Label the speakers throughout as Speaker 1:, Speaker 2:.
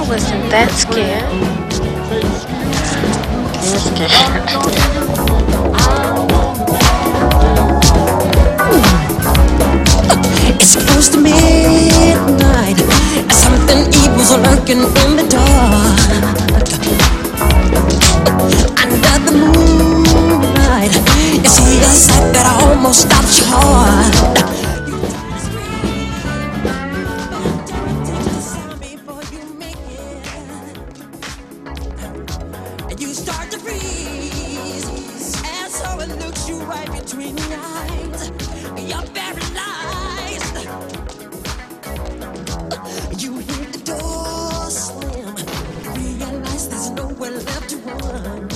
Speaker 1: wasn't that scared.
Speaker 2: You're scared.
Speaker 3: It's close to midnight. Something evil's lurking in the dark. Under the moonlight, you see a sight that almost stops your heart. You start to freeze, and so it looks you right between the eyes. You're paralyzed. You hear the door slam. Realize there's nowhere left to run.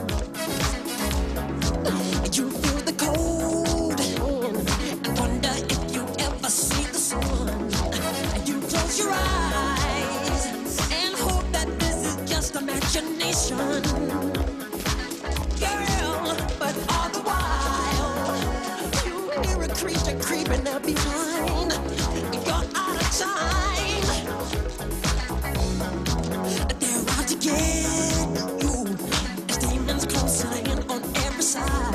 Speaker 3: You feel the cold hand and wonder if you ever see the sun. You close your eyes and hope that this is just imagination. Girl, but all the while you hear a creature creeping up behind. You're out of time. They're out to get you. There's demons closing in on every side.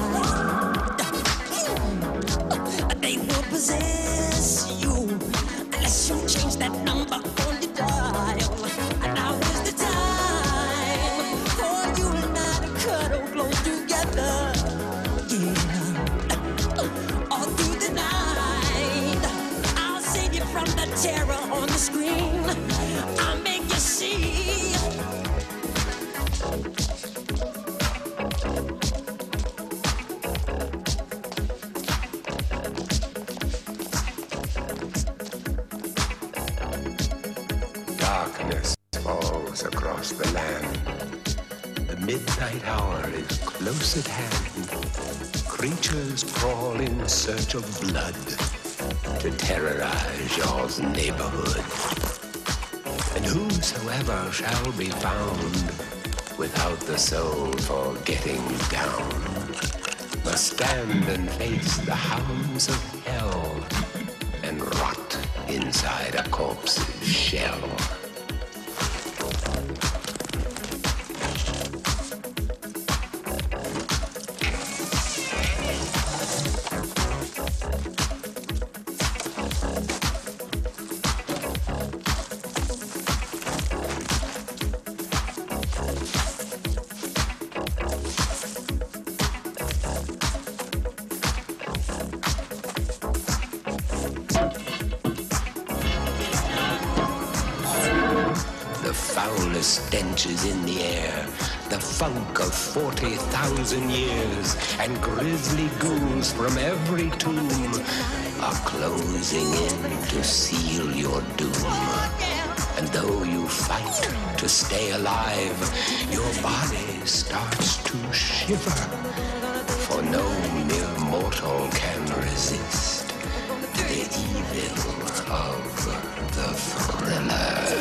Speaker 3: They will possess you unless you change that number on the dial. Now is the time for you and I to cuddle close together. Yeah. All through the night, I'll save you from the terror on the screen. I'll make you see.
Speaker 4: Darkness falls across the land. The midnight hour is close at hand. Creatures crawl in search of blood to terrorize y'all's neighborhood. And whosoever shall be found without the soul for getting down must stand and face the hounds of hell and rot inside a corpse's shell. The foulest stenches in the air, the funk of 40,000 years, and grisly ghouls from every tomb are closing in to seal your doom. And though you fight to stay alive, your body starts to shiver, for no mere mortal can resist the evil of the thriller.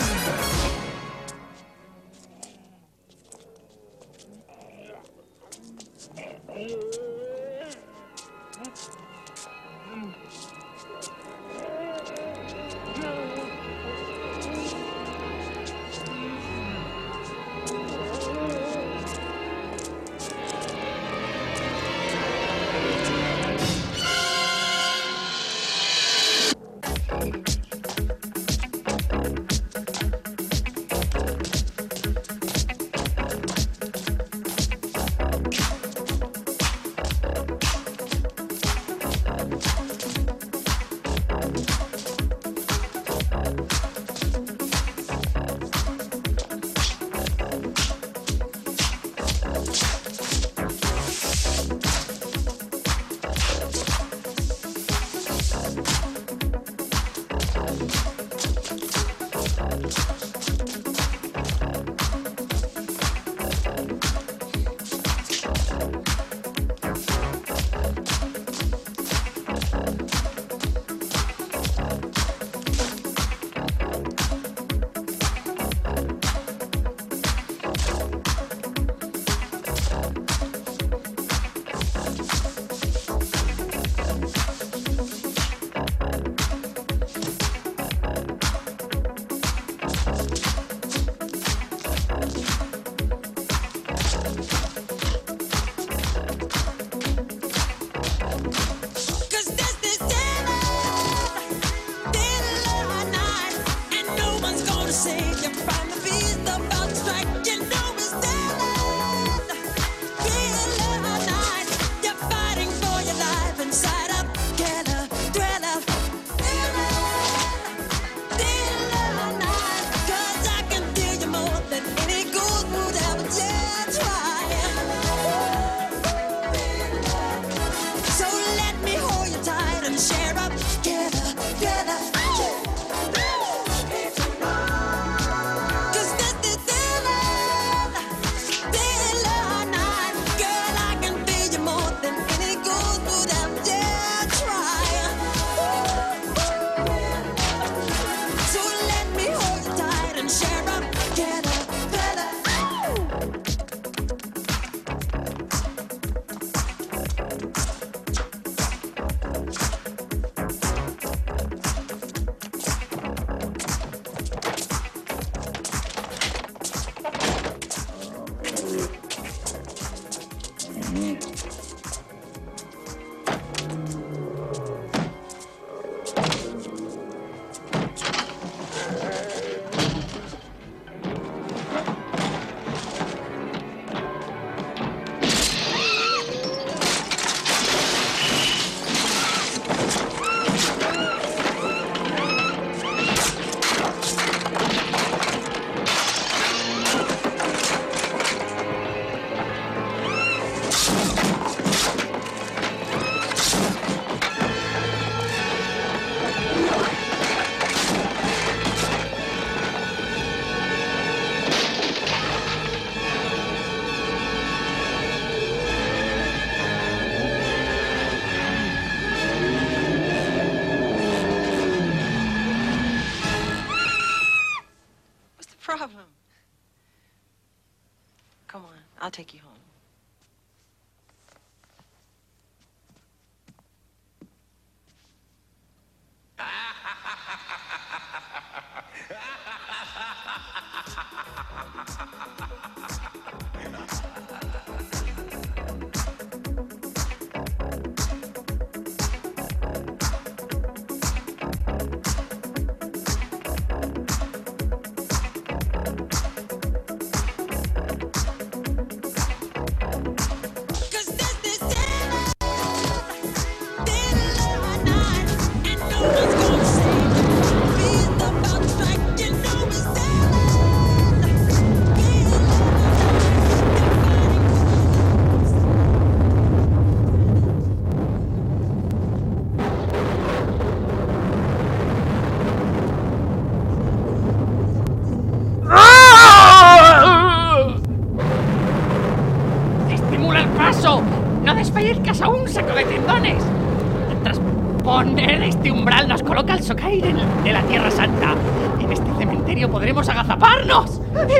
Speaker 1: Come on, I'll take you home.
Speaker 2: ¡Estimula el paso! ¡No desfallezcas a un saco de tendones! Tras poner este umbral nos coloca el socaire de la Tierra Santa. En este cementerio podremos agazaparnos.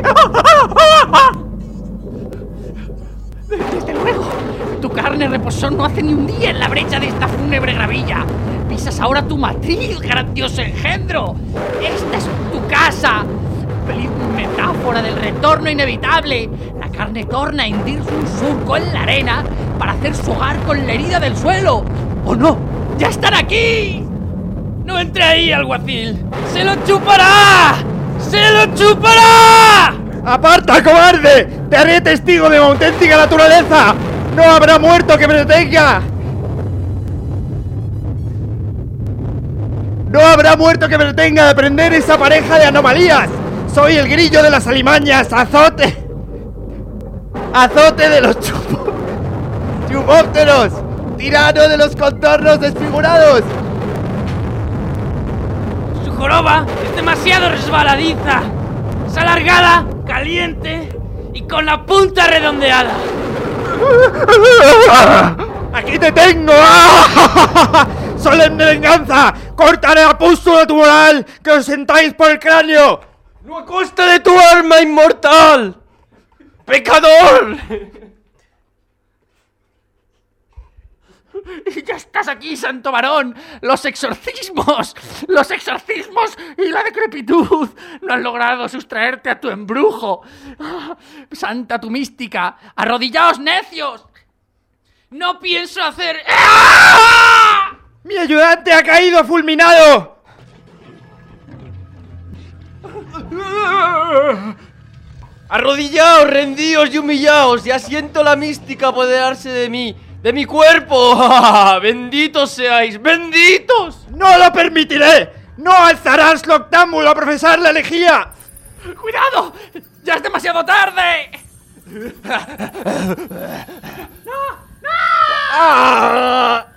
Speaker 2: Desde luego, tu carne reposó no hace ni un día en la brecha de esta fúnebre gravilla. Pisas ahora tu matriz, grandioso engendro. Esta es tu casa. Feliz metáfora del retorno inevitable. La carne torna a hundirse un surco en la arena para hacer su hogar con la herida del suelo. ¡Oh no! ¡Ya están aquí! ¡No entre ahí, alguacil! ¡Se lo chupará! ¡Se lo chupará!
Speaker 5: ¡Aparta, cobarde! ¡Te haré testigo de mi auténtica naturaleza! ¡No habrá muerto que me detenga! ¡No habrá muerto que me detenga de prender esa pareja de anomalías! ¡Soy el grillo de las alimañas! ¡Azote! ¡Azote de los chupópteros! ¡Tirano de los contornos desfigurados!
Speaker 2: Su joroba es demasiado resbaladiza. Es alargada, caliente y con la punta redondeada.
Speaker 5: ¡Aquí te tengo! ¡Solemne venganza! ¡Cortaré a pústula tu moral! ¡Que os sentáis por el cráneo!
Speaker 6: ¡No a costa de tu alma inmortal! ¡Pecador!
Speaker 2: ¡Ya estás aquí, santo varón! ¡Los exorcismos! ¡Los exorcismos y la decrepitud no han logrado sustraerte a tu embrujo! ¡Santa tu mística! ¡Arrodillaos, necios! ¡No pienso hacer... ¡Ah!
Speaker 5: ¡Mi ayudante ha caído fulminado!
Speaker 6: Arrodillaos, rendíos y humillaos, ya siento la mística apoderarse de mí, de mi cuerpo. ¡Benditos seáis! ¡Benditos!
Speaker 5: ¡No lo permitiré! ¡No alzarás l'octámbulo a profesar la herejía!
Speaker 2: ¡Cuidado! ¡Ya es demasiado tarde!
Speaker 5: ¡Ah!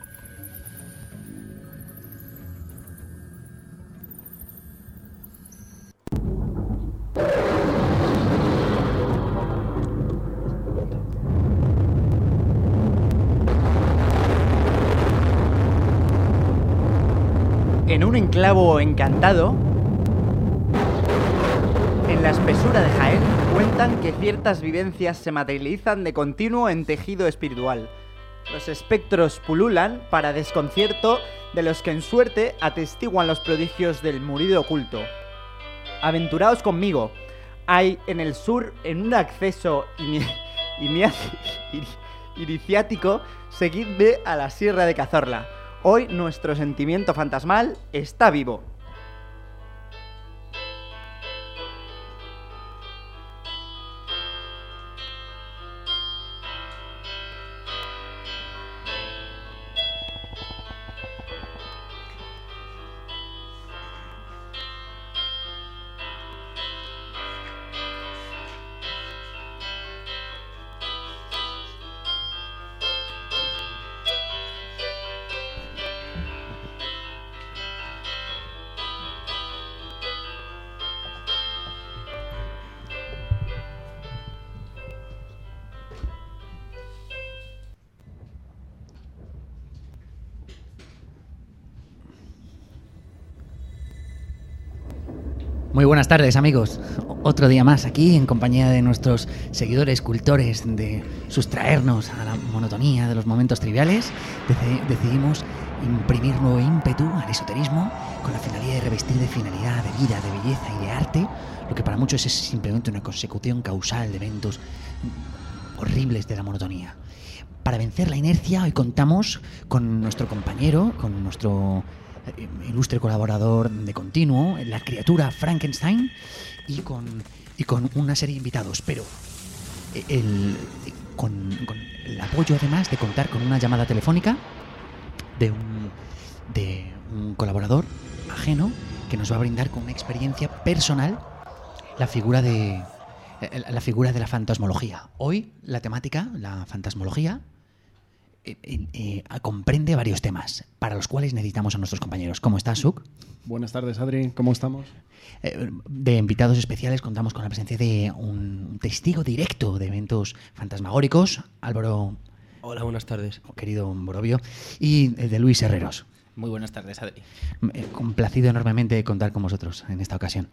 Speaker 7: En un enclavo encantado, en la espesura de Jaén, cuentan que ciertas vivencias se materializan de continuo en tejido espiritual. Los espectros pululan para desconcierto de los que en suerte atestiguan los prodigios del murido oculto. Aventuraos conmigo. Hay en el sur, en un acceso iniciático, seguidme a la Sierra de Cazorla. Hoy nuestro sentimiento fantasmal está vivo.
Speaker 2: Muy buenas tardes, amigos. Otro día más aquí en compañía de nuestros seguidores cultores de sustraernos a la monotonía de los momentos triviales. Decidimos imprimir nuevo ímpetu al esoterismo con la finalidad de revestir de finalidad, de vida, de belleza y de arte lo que para muchos es simplemente una consecución causal de eventos horribles de la monotonía. Para vencer la inercia hoy contamos con nuestro compañero, con nuestro ilustre colaborador de continuo, la criatura Frankenstein, y con una serie de invitados, pero con el apoyo además de contar con una llamada telefónica de un colaborador ajeno que nos va a brindar con una experiencia personal la figura de la fantasmología. Hoy la temática, la fantasmología, comprende varios temas para los cuales necesitamos a nuestros compañeros. ¿Cómo estás, Suk?
Speaker 1: Buenas tardes, Adri. ¿Cómo estamos?
Speaker 2: De invitados especiales contamos con la presencia de un testigo directo de eventos fantasmagóricos, Álvaro.
Speaker 6: Hola, buenas tardes.
Speaker 2: Querido Borovio. Y de Luis Herreros.
Speaker 8: Muy buenas tardes, Adri.
Speaker 2: Complacido enormemente de contar con vosotros en esta ocasión.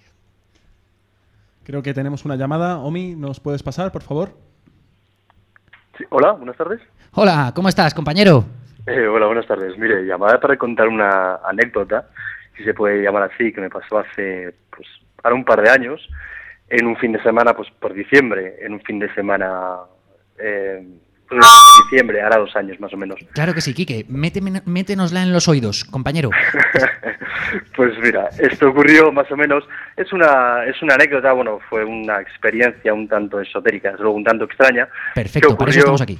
Speaker 1: Creo que tenemos una llamada. Omi, ¿nos puedes pasar, por favor?
Speaker 9: Sí, hola, buenas tardes.
Speaker 2: Hola, ¿cómo estás, compañero?
Speaker 9: Hola, buenas tardes. Mire, llamada para contar una anécdota, si se puede llamar así, que me pasó hace, pues, ahora un par de años, en un fin de semana, pues, por diciembre, en un fin de semana, en diciembre, hará 2 años más o menos.
Speaker 2: Claro que sí, Quique. Métenosla en los oídos, compañero.
Speaker 9: Pues mira, esto ocurrió más o menos, es una anécdota, bueno, fue una experiencia un tanto esotérica, desde luego un tanto extraña.
Speaker 2: Perfecto, para eso estamos aquí.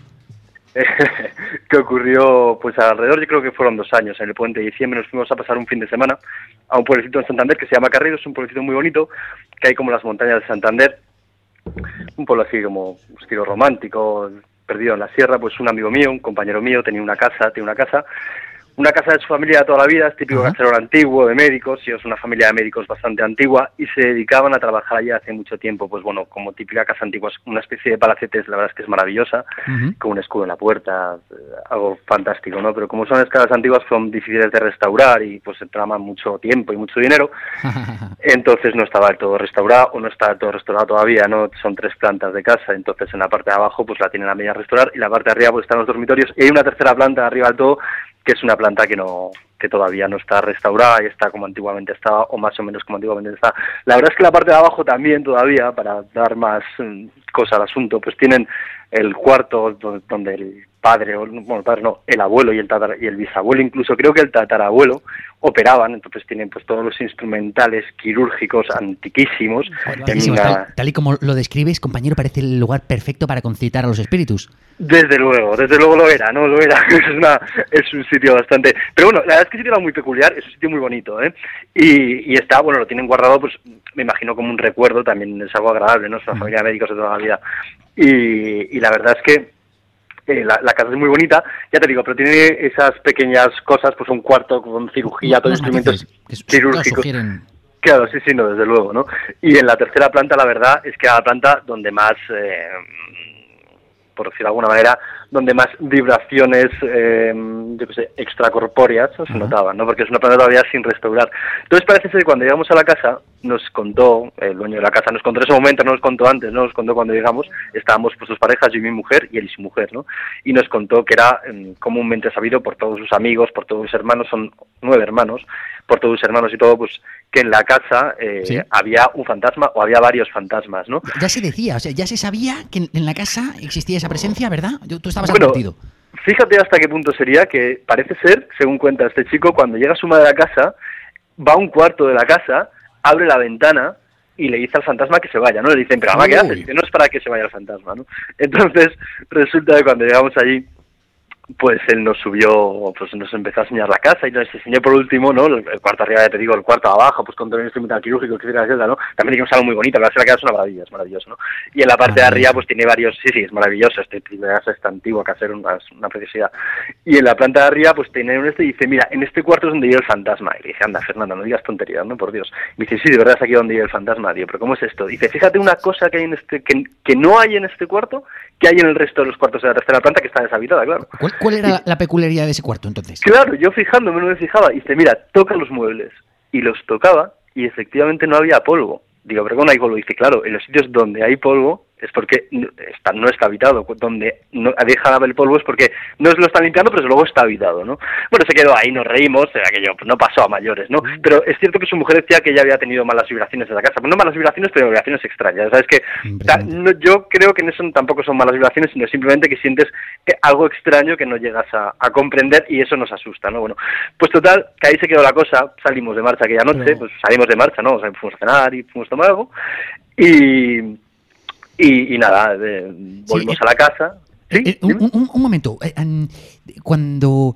Speaker 9: Que ocurrió, pues alrededor, yo creo que fueron 2 años, en el puente de diciembre nos fuimos a pasar un fin de semana a un pueblecito en Santander que se llama Carreiro, es un pueblecito muy bonito, que hay como las montañas de Santander, un pueblo así como estilo romántico, perdido en la sierra. Pues un amigo mío, un compañero mío, tiene una casa de su familia de toda la vida, es típico casero antiguo, de médicos, y es una familia de médicos bastante antigua, y se dedicaban a trabajar allí hace mucho tiempo, pues bueno, como típica casa antigua, es una especie de palacetes, la verdad es que es maravillosa, con un escudo en la puerta, algo fantástico, ¿no? Pero como son las casas antiguas, son difíciles de restaurar, y pues se traman mucho tiempo y mucho dinero, entonces no estaba del todo restaurado, o no está del todo restaurado todavía, ¿no? Son 3 plantas de casa, entonces en la parte de abajo pues la tienen a media restaurar, y la parte de arriba pues están los dormitorios, y hay una tercera planta arriba del todo, que es una planta que todavía no está restaurada y está como antiguamente estaba, o más o menos como antiguamente está. La verdad es que la parte de abajo también todavía, para dar más cosa al asunto, pues tienen el cuarto donde el padre, bueno, el padre no, el abuelo y el bisabuelo, incluso creo que el tatarabuelo, operaban, entonces tienen pues todos los instrumentales quirúrgicos antiquísimos.
Speaker 2: Tal y como lo describes, compañero, parece el lugar perfecto para concitar a los espíritus.
Speaker 9: Desde luego lo era, ¿no? Lo era. Es un sitio bastante... Pero bueno, la verdad es que el sitio era muy peculiar, es un sitio muy bonito, ¿eh? Y está, bueno, lo tienen guardado, pues me imagino como un recuerdo, también es algo agradable, ¿no? Es una familia de médicos de toda la vida. Y la verdad es que la casa es muy bonita, ya te digo, pero tiene esas pequeñas cosas, pues un cuarto con cirugía, todos instrumentos quirúrgicos. Claro, sí, no, desde luego, ¿no? Y en la tercera planta, la verdad, es que era la planta donde más, por decirlo de alguna manera, donde más vibraciones, yo qué sé, extracorpóreas se notaban, ¿no? Porque es una planta todavía sin restaurar. Entonces parece ser que cuando llegamos a la casa, nos contó, el dueño de la casa nos contó en ese momento, no nos contó antes, no nos contó cuando llegamos, estábamos pues 2 parejas, yo y mi mujer, y él y su mujer, ¿no? Y nos contó que era comúnmente sabido por todos sus amigos, por todos sus hermanos, son 9 hermanos, por todos sus hermanos y todo, pues que en la casa ¿sí? Había un fantasma o había varios fantasmas, ¿no?
Speaker 2: Ya se decía, o sea, ya se sabía que en la casa existía esa presencia, ¿verdad? Tú estabas advertido.
Speaker 9: Fíjate hasta qué punto sería que parece ser, según cuenta este chico, cuando llega su madre a casa, va a un cuarto de la casa, abre la ventana y le dice al fantasma que se vaya, ¿no? Le dicen, pero mamá, ¿qué haces? Dice, no es para que se vaya el fantasma, ¿no? Entonces, resulta que cuando llegamos allí, pues él nos subió, pues nos empezó a enseñar la casa y nos enseñó por último, ¿no? El cuarto arriba, ya te digo, el cuarto abajo, pues con todo el instrumental quirúrgico, etcétera, ¿no? También tiene un salón muy bonito, la verdad es que la casa es una maravilla, es maravilloso, ¿no? Y en la parte de arriba, pues tiene varios, sí, es maravilloso, primera casa está antigua, que hacer una preciosidad. Y en la planta de arriba, pues tiene y dice, mira, en este cuarto es donde vive el fantasma. Y le dice, anda, Fernando, no digas tonterías, ¿no? Por Dios. Y dice, sí, de verdad es aquí donde vive el fantasma, tío, pero ¿cómo es esto? Dice, fíjate una cosa que hay en que no hay en este cuarto, que hay en el resto de los cuartos de la tercera planta, que está deshabitada, claro.
Speaker 2: ¿Cuál era la peculiaridad de ese cuarto, entonces?
Speaker 9: Claro, yo fijándome, no me fijaba, y dice, mira, toca los muebles. Y los tocaba, y efectivamente no había polvo. Digo, ¿pero cómo no hay polvo? Dice, claro, en los sitios donde hay polvo es porque no está habitado. Donde no deja el polvo es porque no lo están limpiando, pero luego está habitado, ¿no? Bueno, se quedó ahí, nos reímos, aquello no pasó a mayores, ¿no? Pero es cierto que su mujer decía que ella había tenido malas vibraciones en la casa. Pues no malas vibraciones, pero vibraciones extrañas. ¿Sabes? Que yo creo que eso tampoco son malas vibraciones, sino simplemente que sientes algo extraño que no llegas a comprender y eso nos asusta, ¿no? Bueno, pues total, que ahí se quedó la cosa, salimos de marcha aquella noche, pues salimos de marcha, ¿no? O sea, fuimos a cenar y fuimos a tomar algo y nada, volvimos a la casa. ¿Sí?
Speaker 2: Un momento. Cuando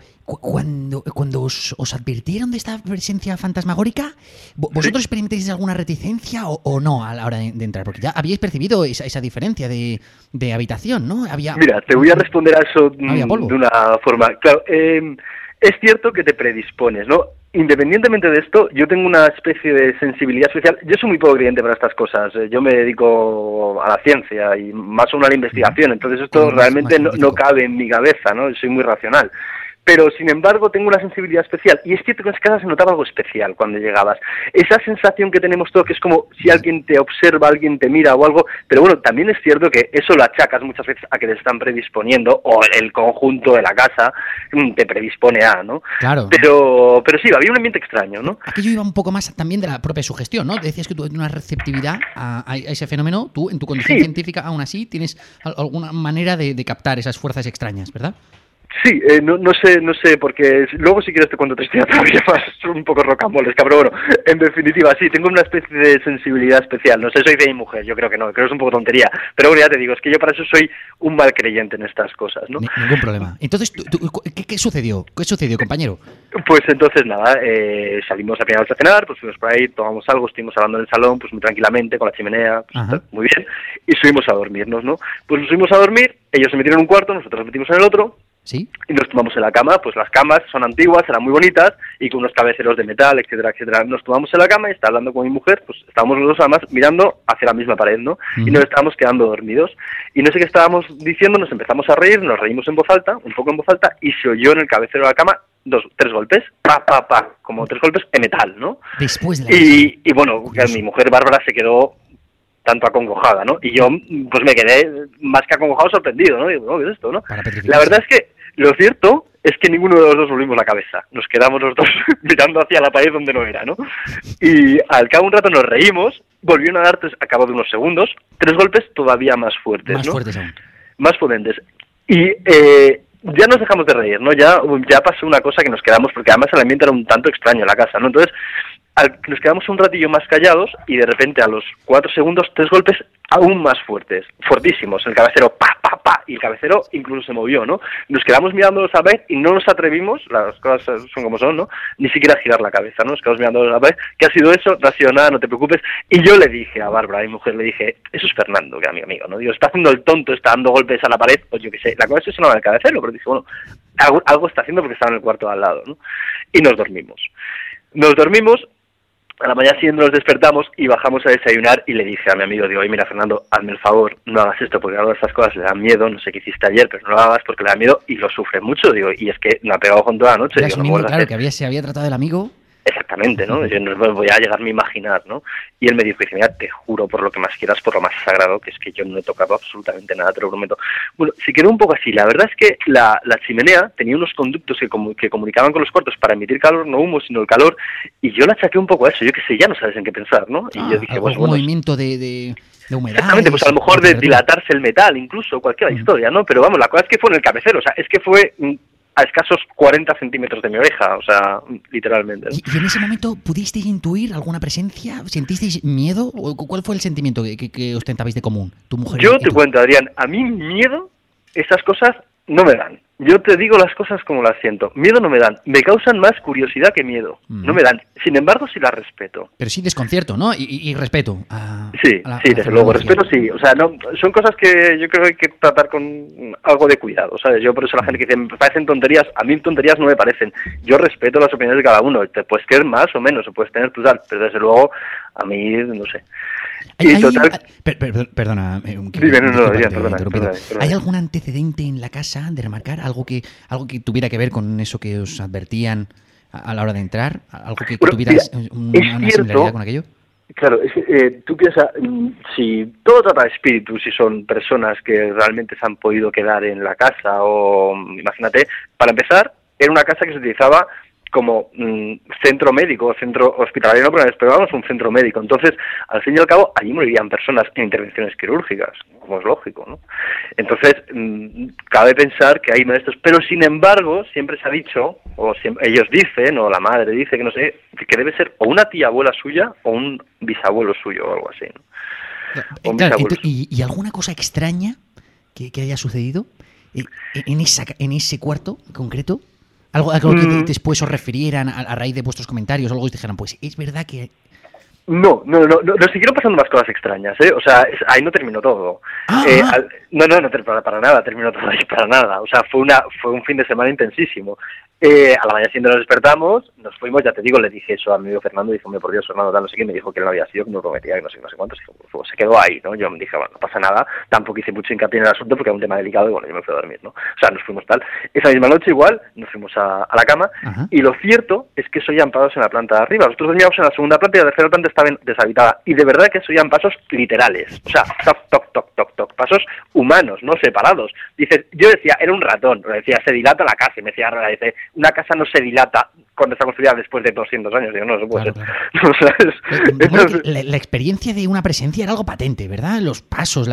Speaker 2: os advirtieron de esta presencia fantasmagórica, ¿vosotros experimentasteis alguna reticencia o no a la hora de entrar? Porque ya habíais percibido esa diferencia de habitación, ¿no?
Speaker 9: Mira, te voy a responder a eso de una forma. Claro, es cierto que te predispones, ¿no? Independientemente de esto, yo tengo una especie de sensibilidad especial. Yo soy muy poco creyente para estas cosas. Yo me dedico a la ciencia y más aún a la investigación. Entonces esto realmente no cabe en mi cabeza, ¿no? Soy muy racional. Pero, sin embargo, tengo una sensibilidad especial. Y es cierto que en esa casa se notaba algo especial cuando llegabas. Esa sensación que tenemos todos, que es como si alguien te observa, alguien te mira o algo. Pero bueno, también es cierto que eso lo achacas muchas veces a que te están predisponiendo, o el conjunto de la casa te predispone a, ¿no?
Speaker 2: Claro.
Speaker 9: Pero sí, había un ambiente extraño, ¿no?
Speaker 2: Aquello iba un poco más también de la propia sugestión, ¿no? Decías que tú tienes una receptividad a ese fenómeno. Tú, en tu condición científica, aún así, tienes alguna manera de captar esas fuerzas extrañas, ¿verdad?
Speaker 9: Sí, no sé, porque luego si quieres te cuento otra historia todavía más, un poco rocambolesca, pero bueno, en definitiva sí, tengo una especie de sensibilidad especial, no sé, soy de mi mujer, yo creo que no, creo que es un poco tontería, pero bueno, ya te digo, es que yo para eso soy un mal creyente en estas cosas, ¿no?
Speaker 2: Ningún problema. Entonces, ¿qué sucedió? ¿Qué sucedió, compañero?
Speaker 9: Pues entonces nada, salimos a primera vez a cenar, pues fuimos por ahí, tomamos algo, estuvimos hablando en el salón, pues muy tranquilamente, con la chimenea, pues, muy bien, y subimos a dormirnos, ¿no? Pues nos subimos a dormir, ellos se metieron en un cuarto, nosotros nos metimos en el otro.
Speaker 2: ¿Sí?
Speaker 9: Y nos tomamos en la cama, pues las camas son antiguas, eran muy bonitas, y con unos cabeceros de metal, etcétera, etcétera. Nos tomamos en la cama y está hablando con mi mujer, pues estábamos los dos además mirando hacia la misma pared, ¿no? Y nos estábamos quedando dormidos. Y no sé qué estábamos diciendo, nos empezamos a reír, nos reímos en voz alta, un poco en voz alta, y se oyó en el cabecero de la cama 3 golpes, como 3 golpes en metal, ¿no?
Speaker 2: Después de
Speaker 9: y bueno, mi mujer Bárbara se quedó tanto acongojada, ¿no? Y yo, pues me quedé más que acongojado, sorprendido, ¿no? Digo, ¿qué es esto, no? La verdad es que lo cierto es que ninguno de los dos volvimos la cabeza. Nos quedamos los dos mirando hacia la pared donde no era, ¿no? Y al cabo de un rato nos reímos, volvieron a dar, a cabo de unos segundos, 3 golpes todavía más fuertes,
Speaker 2: más
Speaker 9: ¿no?
Speaker 2: Fuertes aún.
Speaker 9: Más potentes. Y ya nos dejamos de reír, ¿no? Ya pasó una cosa que nos quedamos, porque además el ambiente era un tanto extraño en la casa, ¿no? Entonces, nos quedamos un ratillo más callados y de repente a los 4 segundos 3 golpes aún más fuertes, fortísimos, el cabecero y el cabecero incluso se movió, ¿no? Nos quedamos mirándolos a ver y no nos atrevimos, las cosas son como son, ¿no? Ni siquiera a girar la cabeza, ¿no? Nos quedamos mirándolos a ver, ¿qué ha sido eso? No ha sido nada, no te preocupes. Y yo le dije a Bárbara, mi mujer, le dije, eso es Fernando, que era mi amigo, ¿no? Digo, está haciendo el tonto, está dando golpes a la pared, pues yo qué sé, la cosa sonaba en el cabecero, pero dije, bueno, algo está haciendo porque estaba en el cuarto de al lado, ¿no? Y nos dormimos. A la mañana siguiente nos despertamos y bajamos a desayunar y le dije a mi amigo, digo, oye, mira, Fernando, hazme el favor, no hagas esto porque algo de estas cosas le dan miedo, no sé qué hiciste ayer, pero no lo hagas porque le da miedo y lo sufre mucho, digo, y es que me ha pegado con toda la noche.
Speaker 2: Digo, no claro, que se había tratado del amigo.
Speaker 9: Exactamente, ¿no? Yo no voy a llegarme a imaginar, ¿no? Y él me dijo, mira, te juro por lo que más quieras, por lo más sagrado, que es que yo no he tocado absolutamente nada, te lo prometo. Bueno, se quedó un poco así. La verdad es que la chimenea tenía unos conductos que comunicaban con los cuartos para emitir calor, no humo, sino el calor, y yo la achaqué un poco a eso. Yo qué sé, ya no sabes en qué pensar, ¿no? Y yo dije,
Speaker 2: pues bueno, movimiento de humedad.
Speaker 9: Exactamente, pues a lo mejor de dilatarse el metal, incluso, cualquier historia, ¿no? Pero vamos, la cosa es que fue en el cabecero, o sea, es que fue a escasos 40 centímetros de mi oreja, o sea, literalmente, ¿no?
Speaker 2: ¿Y en ese momento pudisteis intuir alguna presencia? ¿Sentisteis miedo? ¿Cuál fue el sentimiento que ostentabais de común, tu mujer?
Speaker 9: Yo te cuento, Adrián, a mí miedo, esas cosas no me dan. Yo te digo las cosas como las siento. Miedo no me dan. Me causan más curiosidad que miedo. No me dan. Sin embargo, sí las respeto.
Speaker 2: Pero sí desconcierto, ¿no? Y respeto.
Speaker 9: Sí, desde luego. Respeto sí. O sea, no, son cosas que yo creo que hay que tratar con algo de cuidado, ¿sabes? Yo por eso la gente que dice, me parecen tonterías, a mí tonterías no me parecen. Yo respeto las opiniones de cada uno. Te puedes creer más o menos, o puedes tener tu tal, pero desde luego, a mí, no sé.
Speaker 2: Perdona.
Speaker 9: Perdona.
Speaker 2: ¿Hay algún antecedente en la casa de remarcar? ¿Algo que tuviera que ver con eso que os advertían a la hora de entrar? ¿Algo que
Speaker 8: Bueno,
Speaker 2: tuvieras
Speaker 8: mira,
Speaker 2: una
Speaker 8: es cierto.
Speaker 2: similaridad con aquello?
Speaker 8: Claro, tú piensas, si todo trata de espíritus, si son personas que realmente se han podido quedar en la casa, o imagínate, para empezar, era una casa que se utilizaba como centro médico, centro hospitalario, pero vamos, un centro médico. Entonces, al fin y al cabo, allí morirían personas en intervenciones quirúrgicas, como es lógico, ¿no? Entonces, cabe pensar que hay maestros, pero sin embargo, siempre se ha dicho, ellos dicen, o la madre dice, que no sé, que debe ser o una tía abuela suya o un bisabuelo suyo o algo así, ¿no? O un
Speaker 2: Claro,
Speaker 8: bisabuelo.
Speaker 2: ¿y alguna cosa extraña que haya sucedido en ese cuarto concreto? Algo que después os refirieran a raíz de vuestros comentarios, o algo que os dijeran, pues es verdad que...
Speaker 8: No, nos siguieron pasando más cosas extrañas, ¿eh? O sea, ahí no terminó todo. No, para nada terminó todo ahí, para nada. O sea, fue un fin de semana intensísimo. A la mañana siguiente nos despertamos, nos fuimos, ya te digo, le dije eso a mi amigo Fernando, dijo, por Dios, Fernando, tal, no sé qué, me dijo que él no había sido, que no prometía, que no sé cuántos, pues se quedó ahí, ¿no? Yo me dije, bueno, no pasa nada, tampoco hice mucho hincapié en el asunto porque era un tema delicado y bueno, yo me fui a dormir, ¿no? O sea, nos fuimos tal. Esa misma noche igual, nos fuimos a la cama. Ajá. Y lo cierto es que se oían pasos en la planta de arriba. Nosotros dormíamos en la segunda planta y la tercera planta estaba deshabitada. Y de verdad que se oían pasos literales. O sea, toc, toc, toc, toc, toc, pasos humanos, no separados. Dices, yo decía, era un ratón, lo decía, se dilata la casa, y me decía, dice, una casa no se dilata cuando está construida después de 200 años. Digo, no, eso puede ser. Claro.
Speaker 2: Entonces, la experiencia de una presencia era algo patente, ¿verdad? Los pasos,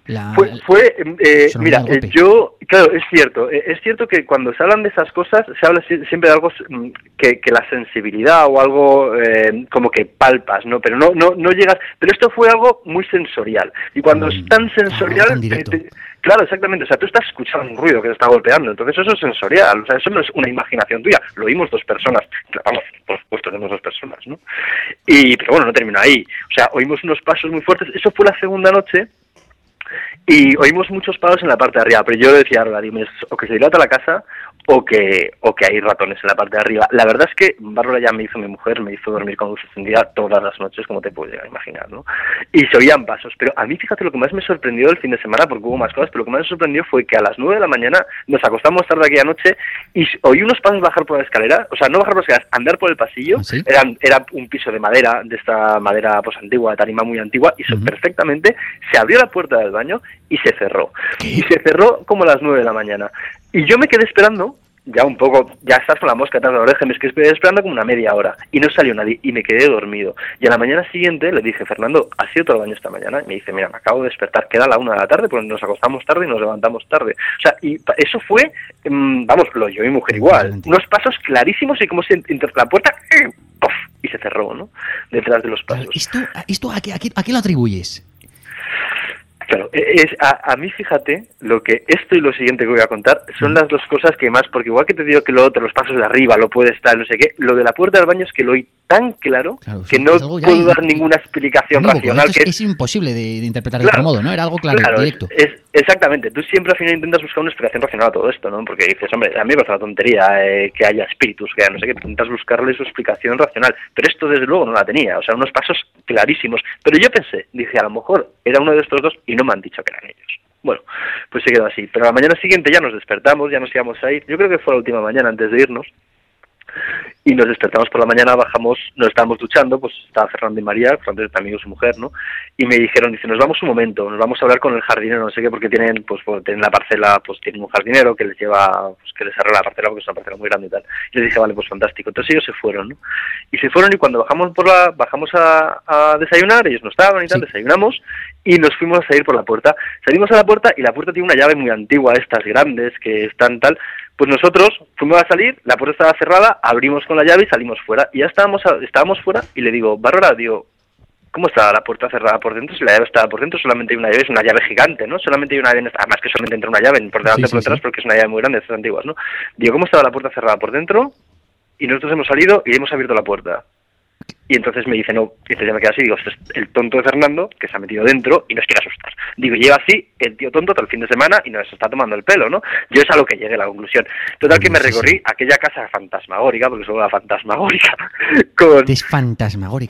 Speaker 8: mira, claro, es cierto que cuando se hablan de esas cosas, se habla siempre de algo que la sensibilidad o algo como que palpas, ¿no? Pero no llegas, pero esto fue algo muy sensorial, y cuando es tan sensorial, claro, exactamente, o sea, tú estás escuchando un ruido que te está golpeando, entonces eso es sensorial, o sea, eso no es una imaginación tuya, lo oímos dos personas, vamos, por supuesto tenemos dos personas, ¿no? Pero bueno, no terminó ahí, o sea, oímos unos pasos muy fuertes, eso fue la segunda noche. Y oímos muchos pasos en la parte de arriba, pero yo le decía a Rola, o que se dilata la casa o que hay ratones en la parte de arriba. La verdad es que Bárbara ya me hizo dormir con luz encendida todas las noches, como te puedes llegar a imaginar, ¿no? Y se oían pasos, pero a mí, fíjate, lo que más me sorprendió el fin de semana, porque hubo más cosas, pero lo que más me sorprendió fue que a las 9 de la mañana nos acostamos tarde aquella noche y oí unos pasos bajar por la escalera, o sea, no bajar por las escaleras, andar por el pasillo. ¿Sí? Era un piso de madera, de esta madera pues antigua, de tarima muy antigua, y perfectamente se abrió la puerta del baño y se cerró. ¿Qué? Y se cerró como a las 9 de la mañana. Y yo me quedé esperando, ya un poco, ya estás con la mosca atrás de la oreja, me quedé esperando como una media hora y no salió nadie y me quedé dormido. Y a la mañana siguiente le dije, Fernando, ¿has ido todo el baño esta mañana? Y me dice, mira, me acabo de despertar, queda la 1 de la tarde, porque nos acostamos tarde y nos levantamos tarde. O sea, y eso fue, vamos, lo oyó mi mujer igual, unos pasos clarísimos y como si entre la puerta, ¡puff! Y se cerró, ¿no? Detrás de los pasos.
Speaker 2: ¿Esto a qué lo atribuyes?
Speaker 8: Claro, a mí, fíjate, esto y lo siguiente que voy a contar son las dos cosas que más, porque igual que te digo que lo otro, los pasos de arriba, lo puede estar, no sé qué, lo de la puerta del baño es que lo oí tan claro que no puedo dar ninguna explicación racional.
Speaker 2: Es imposible de interpretar de otro modo, ¿no? Era algo claro, directo.
Speaker 8: Exactamente, tú siempre al final intentas buscar una explicación racional a todo esto, ¿no? Porque dices, hombre, a mí me parece una tontería que haya espíritus, que haya no sé qué, intentas buscarle su explicación racional, pero esto desde luego no la tenía, o sea, unos pasos clarísimos. Pero yo dije, a lo mejor era uno de estos dos y no me han dicho que eran ellos. Bueno, pues se quedó así. Pero a la mañana siguiente ya nos despertamos, ya nos íbamos a ir. Yo creo que fue la última mañana antes de irnos. Y nos despertamos por la mañana, bajamos, nos estábamos duchando, pues estaba Fernando y María, Fernando también y su mujer, ¿no? Y me dijeron, nos vamos un momento, nos vamos a hablar con el jardinero, no sé qué, porque tienen la parcela, pues tienen un jardinero que les lleva, pues que les arregla la parcela, porque es una parcela muy grande y tal. Y les dije, vale, pues fantástico. Entonces ellos se fueron, ¿no? Y se fueron y cuando bajamos a desayunar, ellos no estaban y tal, desayunamos y nos fuimos a salir por la puerta. Salimos a la puerta y la puerta tiene una llave muy antigua, estas grandes, que están tal. Pues nosotros fuimos a salir, la puerta estaba cerrada, abrimos con la llave y salimos fuera. Y ya estábamos fuera y le digo, Bárbara, ¿cómo está la puerta cerrada por dentro? Si la llave estaba por dentro, solamente hay una llave, es una llave gigante, ¿no? Solamente hay una llave, además que solamente entra una llave por delante por detrás, porque es una llave muy grande, estas antiguas, ¿no? Digo, ¿cómo estaba la puerta cerrada por dentro? Y nosotros hemos salido y hemos abierto la puerta. Y entonces me dice, no, y entonces ya me queda así, digo, este es el tonto de Fernando que se ha metido dentro y nos quiere asustar. Digo, lleva así el tío tonto todo el fin de semana y nos está tomando el pelo, ¿no? Yo es a lo que llegué a la conclusión. Total que me recorrí aquella casa fantasmagórica, porque solo era fantasmagórica.
Speaker 2: Es fantasmagórica.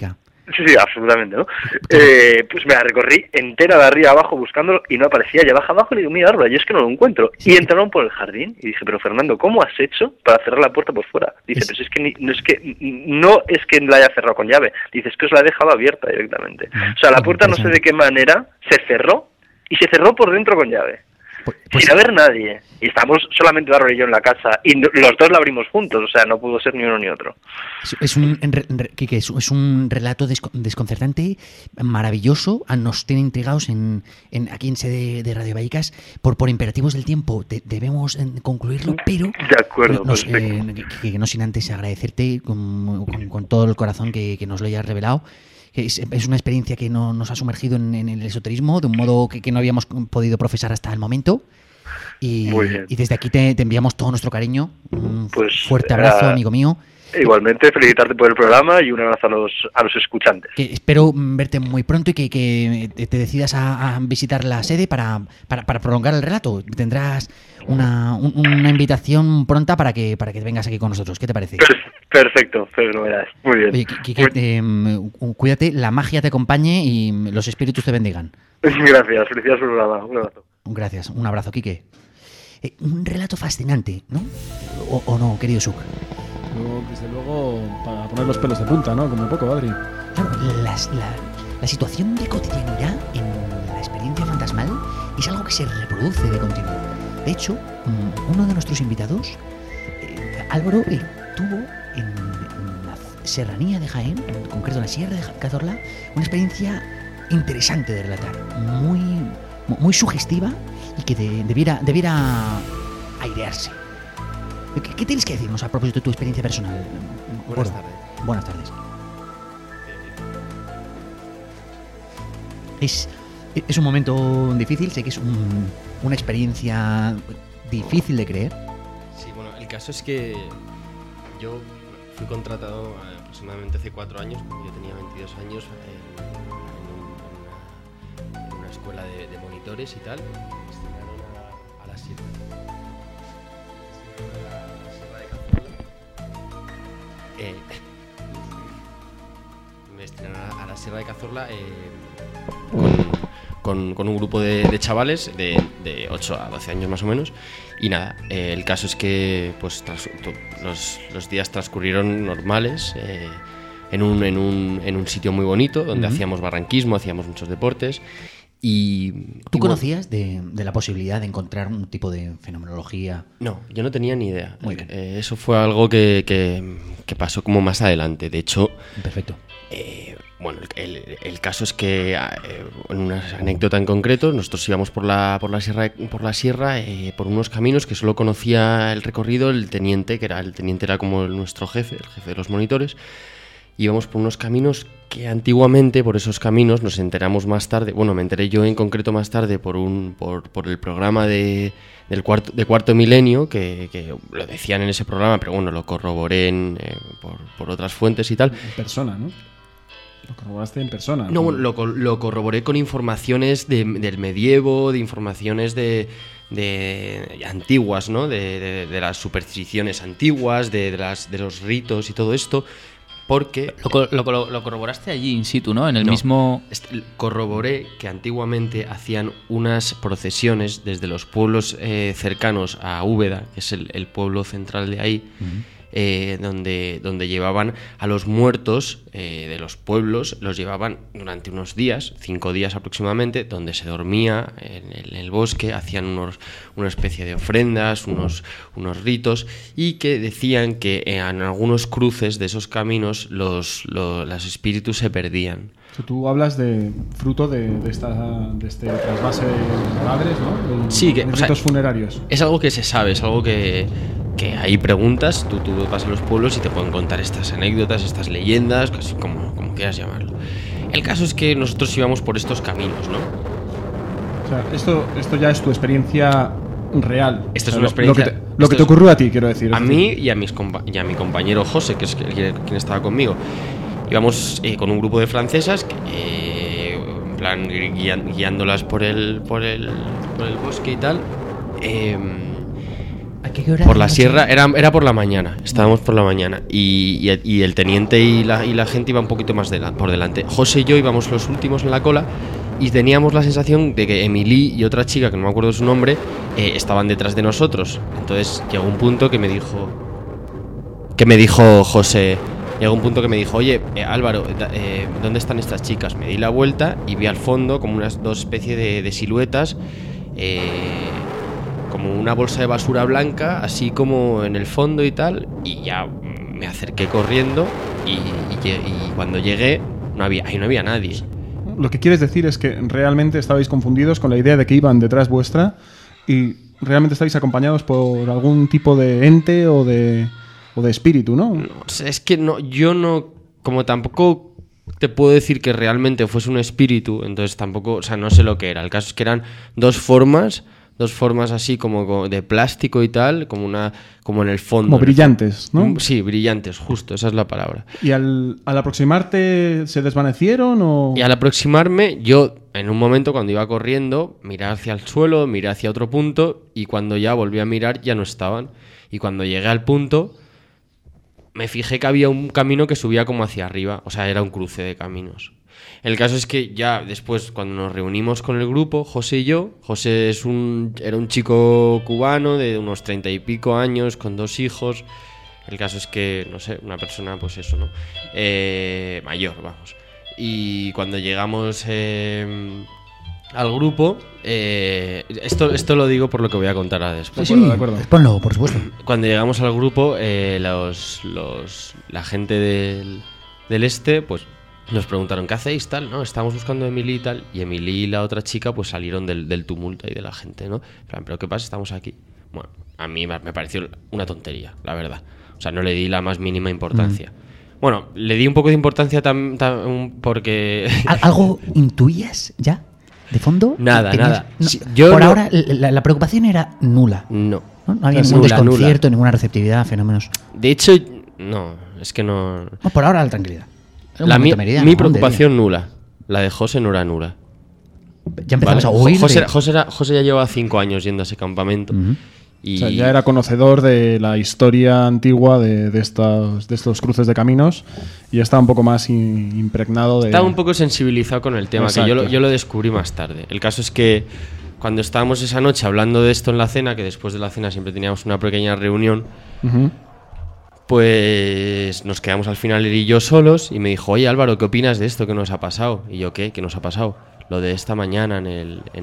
Speaker 8: Sí, absolutamente, ¿no? Pues me la recorrí entera de arriba abajo buscándolo y no aparecía. Ya baja abajo y le digo, mira, Árbol, yo es que no lo encuentro.
Speaker 10: Sí.
Speaker 8: Y entraron por el jardín y dije, pero Fernando, ¿cómo has hecho para cerrar la puerta por fuera? Dice,
Speaker 10: Es-
Speaker 8: pues es que no es que la haya cerrado con llave. Dice, es que os la he dejado abierta directamente. O sea, la puerta no sé de qué manera se cerró y se cerró por dentro con llave.
Speaker 10: Pues-
Speaker 8: sin haber nadie. Y estábamos solamente Árbol y yo en la casa. Y los dos la abrimos juntos, o sea, no pudo ser ni uno ni otro.
Speaker 10: Quique, es un relato desconcertante, maravilloso. Nos tiene intrigados aquí en sede de Radio Vallecas. Por imperativos del tiempo debemos concluirlo, pero
Speaker 8: De acuerdo, perfecto.
Speaker 10: que no sin antes agradecerte con todo el corazón que nos lo hayas revelado. Es una experiencia que nos ha sumergido en el esoterismo de un modo que no habíamos podido profesar hasta el momento. Y
Speaker 8: Muy bien.
Speaker 10: desde aquí te enviamos todo nuestro cariño. Un
Speaker 8: Pues,
Speaker 10: fuerte abrazo, amigo mío.
Speaker 8: Igualmente, felicitarte por el programa y un abrazo a los escuchantes.
Speaker 10: Que espero verte muy pronto y que te decidas a visitar la sede para prolongar el relato. Tendrás una invitación pronta para que vengas aquí con nosotros. ¿Qué te parece?
Speaker 8: Perfecto, fenomenal. Muy bien.
Speaker 10: Oye, Quique, cuídate, la magia te acompañe y los espíritus te bendigan.
Speaker 8: Gracias, felicidades por el programa. Un abrazo.
Speaker 10: Gracias, un abrazo, Quique. Un relato fascinante, ¿no? ¿O no, querido Suk?
Speaker 1: Desde luego, para poner los pelos de punta, ¿no? Como poco, Adri.
Speaker 10: Claro, la situación de cotidianidad en la experiencia fantasmal es algo que se reproduce de continuo. De hecho, uno de nuestros invitados, Álvaro, tuvo en la serranía de Jaén, en concreto en la Sierra de Cazorla, una experiencia interesante de relatar, muy sugestiva y que debiera airearse. ¿Qué tienes que decirnos a propósito de tu experiencia personal?
Speaker 11: Buenas tardes.
Speaker 10: Buenas tardes. Es un momento difícil, sé que es una experiencia difícil de creer.
Speaker 11: Sí, bueno, el caso es que yo fui contratado aproximadamente hace 4 años, cuando yo tenía 22 años, en una escuela de monitores y tal. Me destinaron a la sierra. Me destinaron a la Sierra de Cazorla con un grupo de chavales de 8 a 12 años más o menos. Y nada, el caso es que pues los días transcurrieron normales en un sitio muy bonito donde hacíamos barranquismo, hacíamos muchos deportes.
Speaker 10: ¿Tú conocías de la posibilidad de encontrar un tipo de fenomenología?
Speaker 11: No, yo no tenía ni idea.
Speaker 10: Muy bien.
Speaker 11: Eso fue algo que pasó como más adelante. De hecho,
Speaker 10: perfecto.
Speaker 11: Bueno, el caso es que en una anécdota en concreto, nosotros íbamos por la sierra por unos caminos que solo conocía el recorrido el teniente era como nuestro jefe, el jefe de los monitores. Íbamos por unos caminos que antiguamente, por esos caminos, nos enteramos más tarde. Bueno, me enteré yo en concreto más tarde por el programa de Cuarto Milenio, que lo decían en ese programa, pero bueno, lo corroboré por otras fuentes y tal.
Speaker 1: En persona, ¿no? Lo corroboraste en persona.
Speaker 11: No, bueno, lo corroboré con informaciones del medievo, de informaciones de antiguas, ¿no? De las supersticiones antiguas, de los ritos y todo esto. Porque
Speaker 2: Lo corroboraste allí in situ, ¿no? En el mismo...
Speaker 11: Corroboré que antiguamente hacían unas procesiones desde los pueblos cercanos a Úbeda, que es el pueblo central de ahí, donde llevaban a los muertos de los pueblos, los llevaban durante unos días, 5 días aproximadamente, donde se dormía en el bosque, hacían una especie de ofrendas, unos ritos, y que decían que en algunos cruces de esos caminos los espíritus se perdían.
Speaker 1: Tú hablas de fruto de este trasvase de padres, ¿no?
Speaker 11: Sí, que
Speaker 1: ritos funerarios.
Speaker 11: Es algo que se sabe, es algo que hay preguntas, tú vas a los pueblos y te pueden contar estas anécdotas, estas leyendas, casi como quieras llamarlo. El caso es que nosotros íbamos por estos caminos, ¿no?
Speaker 1: O sea, esto ya es tu experiencia real.
Speaker 11: Esta es una experiencia...
Speaker 1: Lo que te ocurrió a ti, quiero decir.
Speaker 11: A mí y a mi compañero José, que es quien estaba conmigo. Íbamos con un grupo de francesas en plan guiándolas por el bosque y tal.
Speaker 10: ¿A qué hora?
Speaker 11: por la sierra, era por la mañana, estábamos por la mañana y el teniente y la gente iba un poquito más por delante. José y yo íbamos los últimos en la cola y teníamos la sensación de que Emily y otra chica, que no me acuerdo su nombre, estaban detrás de nosotros. Entonces llegó un punto que me dijo José, oye, Álvaro, ¿dónde están estas chicas? Me di la vuelta y vi al fondo como unas dos especies de siluetas, como una bolsa de basura blanca, así como en el fondo y tal, y ya me acerqué corriendo y cuando llegué no había nadie.
Speaker 1: Lo que quieres decir es que realmente estabais confundidos con la idea de que iban detrás vuestra y realmente estáis acompañados por algún tipo de ente o de espíritu, ¿no?
Speaker 11: No, es que no, yo no, como tampoco te puedo decir que realmente fuese un espíritu, entonces tampoco, o sea, no sé lo que era. El caso es que eran dos formas así como de plástico y tal, como en el fondo.
Speaker 1: Como brillantes, ¿no?
Speaker 11: Sí, brillantes, justo, esa es la palabra.
Speaker 1: ¿Y al aproximarte se desvanecieron o...?
Speaker 11: Y al aproximarme, yo en un momento cuando iba corriendo, miré hacia el suelo, miré hacia otro punto y cuando ya volví a mirar ya no estaban. Y cuando llegué al punto, me fijé que había un camino que subía como hacia arriba, o sea, era un cruce de caminos. El caso es que ya después, cuando nos reunimos con el grupo, José y yo, José era un chico cubano de unos 30 y pico años, con 2 hijos. El caso es que, no sé, una persona, pues eso, ¿no? Mayor, vamos. Y cuando llegamos al grupo, esto lo digo por lo que voy a contar ahora después.
Speaker 10: Sí, ponlo, por supuesto.
Speaker 11: Cuando llegamos al grupo, la gente del este, pues nos preguntaron, ¿qué hacéis? Tal, ¿no? Estábamos buscando a Emily y tal. Y Emily y la otra chica pues salieron del tumulto y de la gente, ¿no? ¿Pero qué pasa? Estamos aquí. Bueno, a mí me pareció una tontería, la verdad. O sea, no le di la más mínima importancia. Bueno, le di un poco de importancia porque...
Speaker 10: ¿Algo intuías ya? ¿De fondo?
Speaker 11: Nada.
Speaker 10: No,
Speaker 11: yo
Speaker 10: por
Speaker 11: no...
Speaker 10: ahora la preocupación era nula.
Speaker 11: No.
Speaker 10: No había ningún desconcierto, ninguna receptividad, fenómenos.
Speaker 11: De hecho, no, es que no...
Speaker 10: No, por ahora la tranquilidad.
Speaker 11: Mi preocupación nula. La de José no era nula.
Speaker 10: Ya empezamos a huir.
Speaker 11: José ya lleva 5 años yendo a ese campamento. Y...
Speaker 1: O sea, ya era conocedor de la historia antigua de estos cruces de caminos y estaba un poco más impregnado de...
Speaker 11: Estaba un poco sensibilizado con el tema.
Speaker 1: Exacto.
Speaker 11: Que yo lo descubrí más tarde. El caso es que cuando estábamos esa noche hablando de esto en la cena, que después de la cena siempre teníamos una pequeña reunión, pues nos quedamos al final él y yo solos y me dijo, oye Álvaro, ¿qué opinas de esto que nos ha pasado? Y yo, ¿qué? ¿Qué nos ha pasado? Lo de esta mañana en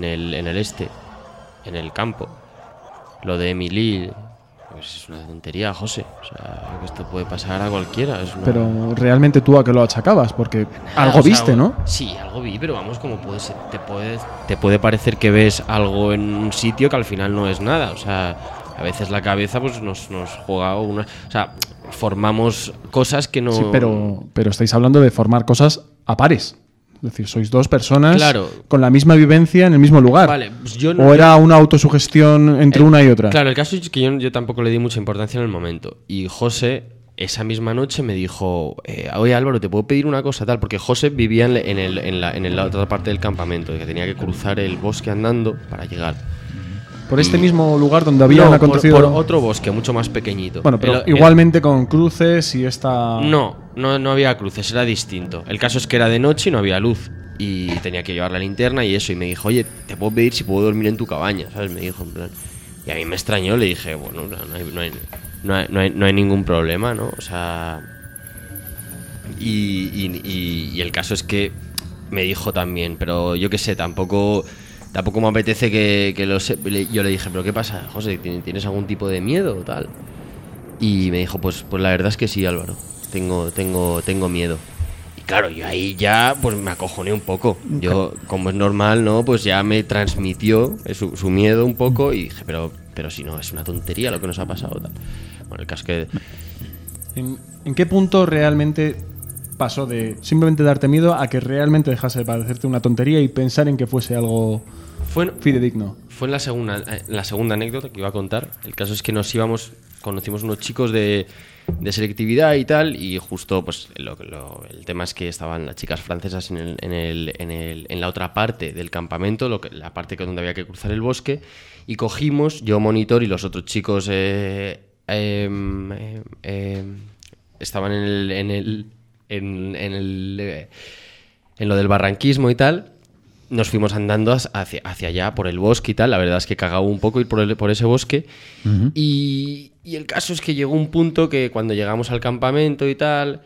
Speaker 11: el campo. Lo de Emily, pues es una tontería, José. O sea, que esto puede pasar a cualquiera.
Speaker 1: Pero realmente tú a qué lo achacabas, porque algo viste, ¿no?
Speaker 11: Sí, algo vi, pero vamos, como puede ser, te puede parecer que ves algo en un sitio que al final no es nada. O sea, a veces la cabeza pues nos juega una... O sea, formamos cosas que no...
Speaker 1: Sí, pero estáis hablando de formar cosas a pares. Es decir, sois 2 personas con la misma vivencia en el mismo lugar.
Speaker 11: Vale, pues
Speaker 1: ¿O era una autosugestión entre una y otra?
Speaker 11: Claro, el caso es que yo tampoco le di mucha importancia en el momento. Y José, esa misma noche, me dijo, oye Álvaro, ¿te puedo pedir una cosa tal? Porque José vivía en la otra parte del campamento, que tenía que cruzar el bosque andando para llegar.
Speaker 1: ¿Por este mismo lugar donde habían acontecido...?
Speaker 11: Por otro bosque, mucho más pequeñito.
Speaker 1: Bueno, pero igualmente con cruces y esta...
Speaker 11: No había cruces, era distinto. El caso es que era de noche y no había luz. Y tenía que llevar la linterna y eso. Y me dijo, oye, ¿te puedo pedir si puedo dormir en tu cabaña? ¿Sabes? Me dijo, en plan... Y a mí me extrañó, le dije, bueno, no hay ningún problema, ¿no? O sea... Y el caso es que me dijo también, pero yo qué sé, tampoco me apetece que lo sé. Yo le dije, ¿pero qué pasa, José? ¿Tienes algún tipo de miedo o tal? Y me dijo, pues la verdad es que sí, Álvaro. Tengo miedo. Y claro, yo ahí ya pues me acojoné un poco. Yo, como es normal, ¿no? Pues ya me transmitió su miedo un poco y dije, pero si no, es una tontería lo que nos ha pasado, tal. Bueno, el caso es que...
Speaker 1: ¿En qué punto realmente pasó de simplemente darte miedo a que realmente dejase de parecerte una tontería y pensar en que fuese algo fidedigno?
Speaker 11: Fue en la segunda anécdota que iba a contar. El caso es que conocimos unos chicos de selectividad y tal, y justo pues el tema es que estaban las chicas francesas en la otra parte del campamento, la parte donde había que cruzar el bosque, y cogimos, yo monitor y los otros chicos estaban en lo del barranquismo y tal. Nos fuimos andando hacia allá por el bosque y tal. La verdad es que cagaba un poco ir por ese bosque.
Speaker 10: Ujú.
Speaker 11: Y el caso es que llegó un punto que cuando llegamos al campamento y tal,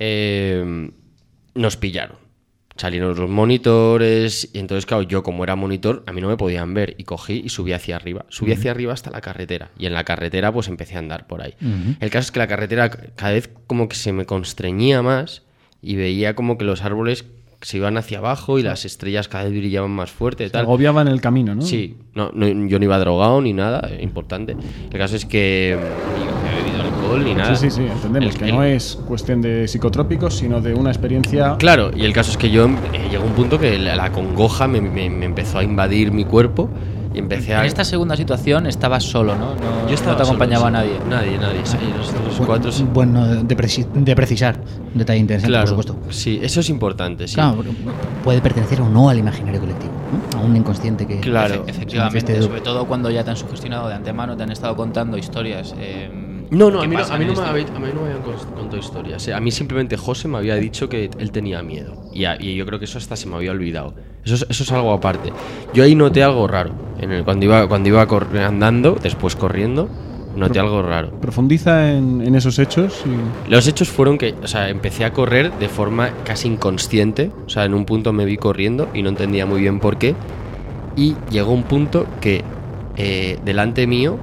Speaker 11: nos pillaron. Salieron los monitores y entonces, claro, yo como era monitor, a mí no me podían ver y cogí y subí hacia arriba. Subí hacia arriba hasta la carretera y en la carretera pues empecé a andar por ahí. El caso es que la carretera cada vez como que se me constreñía más y veía como que los árboles se iban hacia abajo y las estrellas cada vez brillaban más fuerte y
Speaker 1: Se
Speaker 11: tal.
Speaker 1: agobiaban el camino, ¿no?
Speaker 11: Sí, yo no iba drogado ni nada, importante. El caso es que ni había bebido alcohol ni nada.
Speaker 1: Sí, entendemos que no es cuestión de psicotrópicos, sino de una experiencia...
Speaker 11: Claro, y el caso es que yo llegó un punto que la congoja me empezó a invadir mi cuerpo y empecé a...
Speaker 12: En esta segunda situación estabas solo, ¿no?
Speaker 11: Yo estaba
Speaker 12: no te acompañaba
Speaker 11: solo,
Speaker 12: nadie.
Speaker 11: Nadie. Sí, los cuatro...
Speaker 10: Bueno, de precisar, un detalle interesante,
Speaker 11: Claro,
Speaker 10: por supuesto.
Speaker 11: sí, eso es importante, sí.
Speaker 10: Claro, puede pertenecer o no al imaginario colectivo, ¿no? A un inconsciente que...
Speaker 11: Claro.
Speaker 12: Efectivamente, sobre todo cuando ya te han sugestionado de antemano, te han estado contando historias.
Speaker 11: No,
Speaker 12: que
Speaker 11: a mí no
Speaker 12: pasan
Speaker 11: me
Speaker 12: en este-
Speaker 11: habían contado historias. A mí simplemente José me había dicho que él tenía miedo. Y yo creo que eso hasta se me había olvidado. Eso es algo aparte. Yo ahí noté algo raro. Cuando iba andando, después corriendo, noté algo raro.
Speaker 1: Profundiza en esos hechos y...
Speaker 11: Los hechos fueron que, o sea, empecé a correr de forma casi inconsciente. O sea, en un punto me vi corriendo y no entendía muy bien por qué. Y llegó un punto que delante mío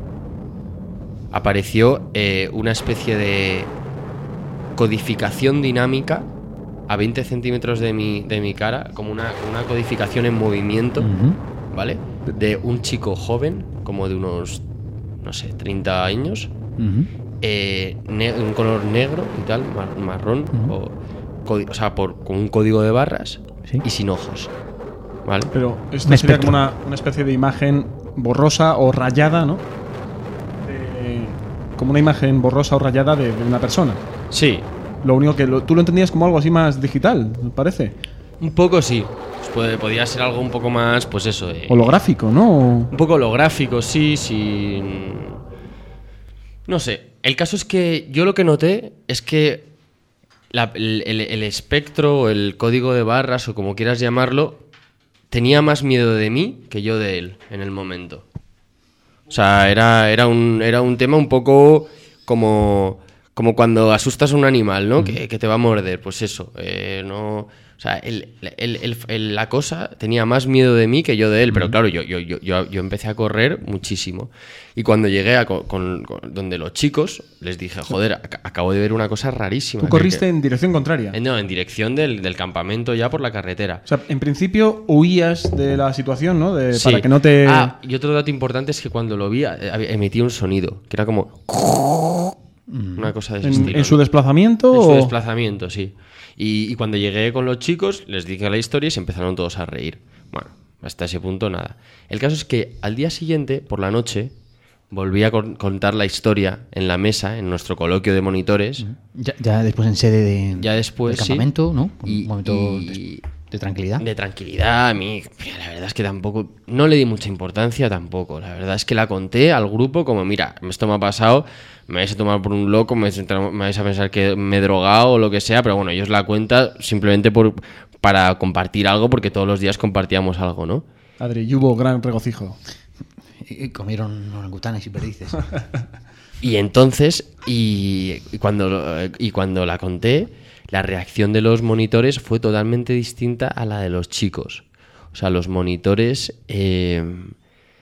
Speaker 11: apareció una especie de codificación dinámica a 20 centímetros de mi cara, como una codificación en movimiento, ¿vale? De un chico joven, como de unos, no sé, 30 años, un color negro y tal, marrón, o sea, con un código de barras y sin ojos, ¿vale?
Speaker 1: Pero esto sería como una especie de imagen borrosa o rayada, ¿no? Como una imagen borrosa o rayada de una persona.
Speaker 11: Sí.
Speaker 1: Lo único que tú lo entendías como algo así más digital, me parece.
Speaker 11: Un poco sí. Pues podía ser algo un poco más, pues eso.
Speaker 1: Holográfico, ¿no?
Speaker 11: Un poco holográfico, sí. No sé. El caso es que yo lo que noté es que el espectro o el código de barras o como quieras llamarlo tenía más miedo de mí que yo de él en el momento. O sea, era un tema un poco como cuando asustas a un animal, ¿no? Que te va a morder. Pues eso, no... O sea, la cosa tenía más miedo de mí que yo de él. Pero claro, yo empecé a correr muchísimo. Y cuando llegué con donde los chicos, les dije, joder, acabo de ver una cosa rarísima.
Speaker 1: Tú corriste en dirección contraria.
Speaker 11: No, en dirección del campamento ya por la carretera.
Speaker 1: O sea, en principio huías de la situación, ¿no?
Speaker 11: Sí.
Speaker 1: Para que no te...
Speaker 11: Y otro dato importante es que cuando lo vi emitía un sonido, que era como... Una cosa de ese estilo.
Speaker 1: ¿En su desplazamiento?
Speaker 11: En su desplazamiento, sí. Y cuando llegué con los chicos, les dije la historia y se empezaron todos a reír. Bueno, hasta ese punto nada. El caso es que al día siguiente, por la noche, volví a contar la historia en la mesa, en nuestro coloquio de monitores.
Speaker 10: Ya después en sede de...
Speaker 11: Ya después,
Speaker 10: del campamento,
Speaker 11: sí.
Speaker 10: ¿no? Un momento de tranquilidad.
Speaker 11: De tranquilidad, a mí, la verdad es que tampoco... No le di mucha importancia tampoco. La verdad es que la conté al grupo como, mira, esto me ha pasado... Me vais a tomar por un loco, me vais a pensar que me he drogado o lo que sea, pero bueno, ellos la cuentan simplemente para compartir algo, porque todos los días compartíamos algo, ¿no?
Speaker 1: Adri, y hubo gran regocijo.
Speaker 10: Y comieron orangutanes y perdices.
Speaker 11: Y entonces, y cuando la conté, la reacción de los monitores fue totalmente distinta a la de los chicos. O sea, los monitores... en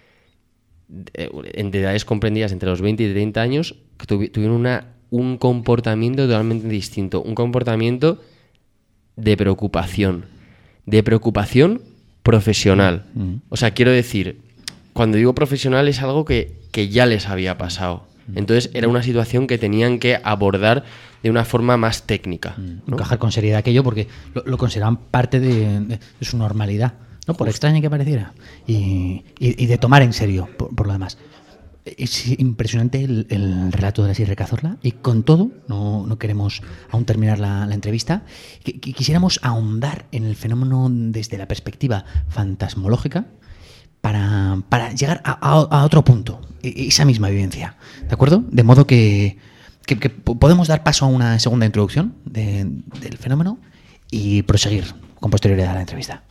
Speaker 11: edades comprendidas entre los 20 y 30 años que tuvieron un comportamiento totalmente distinto, un comportamiento de preocupación profesional. O sea, quiero decir, cuando digo profesional es algo que ya les había pasado. Entonces era una situación que tenían que abordar de una forma más técnica, ¿no?
Speaker 10: Encajar con seriedad aquello porque lo consideraban parte de su normalidad, ¿no? Por extraña que pareciera. Y de tomar en serio, por lo demás. Es impresionante el relato de la Sierra de Cazorla y con todo, no queremos aún terminar la entrevista, quisiéramos ahondar en el fenómeno desde la perspectiva fantasmológica para llegar a otro punto, esa misma vivencia, ¿de acuerdo? De modo que podemos dar paso a una segunda introducción del fenómeno y proseguir con posterioridad a la entrevista.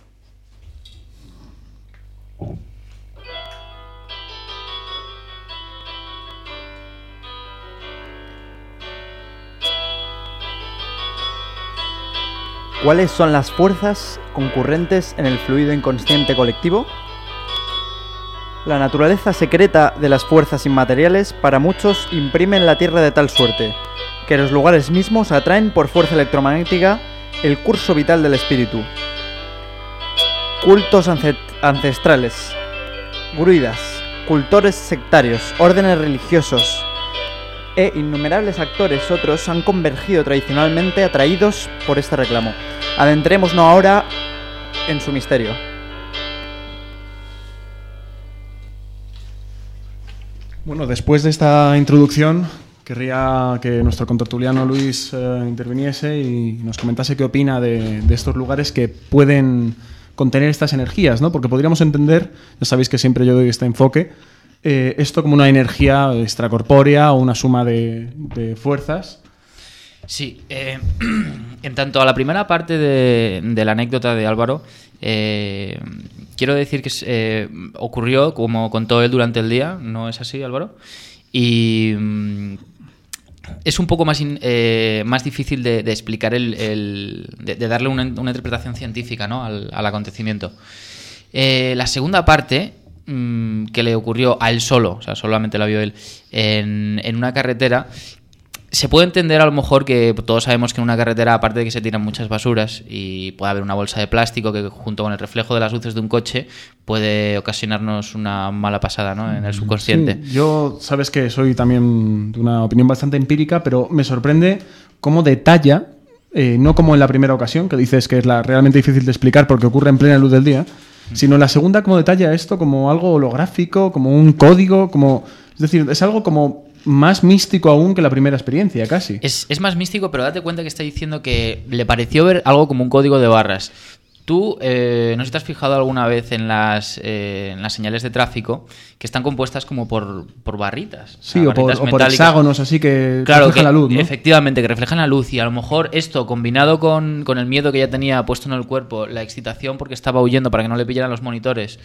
Speaker 7: ¿Cuáles son las fuerzas concurrentes en el fluido inconsciente colectivo? La naturaleza secreta de las fuerzas inmateriales para muchos imprime en la Tierra de tal suerte que los lugares mismos atraen por fuerza electromagnética el curso vital del espíritu. Cultos ancestrales, druidas, cultores sectarios, órdenes religiosos e innumerables actores otros han convergido tradicionalmente atraídos por este reclamo. Adentrémonos ahora en su misterio.
Speaker 1: Bueno, después de esta introducción, querría que nuestro contertuliano Luis interviniese y nos comentase qué opina de estos lugares que pueden contener estas energías, ¿no? Porque podríamos entender, ya sabéis que siempre yo doy este enfoque, esto como una energía extracorpórea o una suma de fuerzas.
Speaker 12: Sí, en tanto a la primera parte de la anécdota de Álvaro, quiero decir que ocurrió como contó él durante el día, ¿no es así, Álvaro? Y es un poco más difícil de explicar, de darle una interpretación científica, ¿no? al acontecimiento. La segunda parte, que le ocurrió a él solo, o sea, solamente la vio él, en una carretera. Se puede entender a lo mejor que todos sabemos que en una carretera, aparte de que se tiran muchas basuras y puede haber una bolsa de plástico que junto con el reflejo de las luces de un coche puede ocasionarnos una mala pasada, ¿no? En el subconsciente.
Speaker 1: Sí, yo sabes que soy también de una opinión bastante empírica, pero me sorprende cómo detalla, no como en la primera ocasión, que dices que es realmente difícil de explicar porque ocurre en plena luz del día, sino en la segunda cómo detalla esto como algo holográfico, como un código, es decir, es algo como más místico aún que la primera experiencia, casi.
Speaker 12: Es más místico, pero date cuenta que está diciendo que le pareció ver algo como un código de barras. Tú, no sé si te has fijado alguna vez en las señales de tráfico que están compuestas como por barritas.
Speaker 1: Sí,
Speaker 12: o sea,
Speaker 1: por hexágonos así que reflejan la luz, ¿no?
Speaker 12: Efectivamente, que reflejan la luz, y a lo mejor esto combinado con el miedo que ya tenía puesto en el cuerpo, la excitación porque estaba huyendo para que no le pillaran los monitores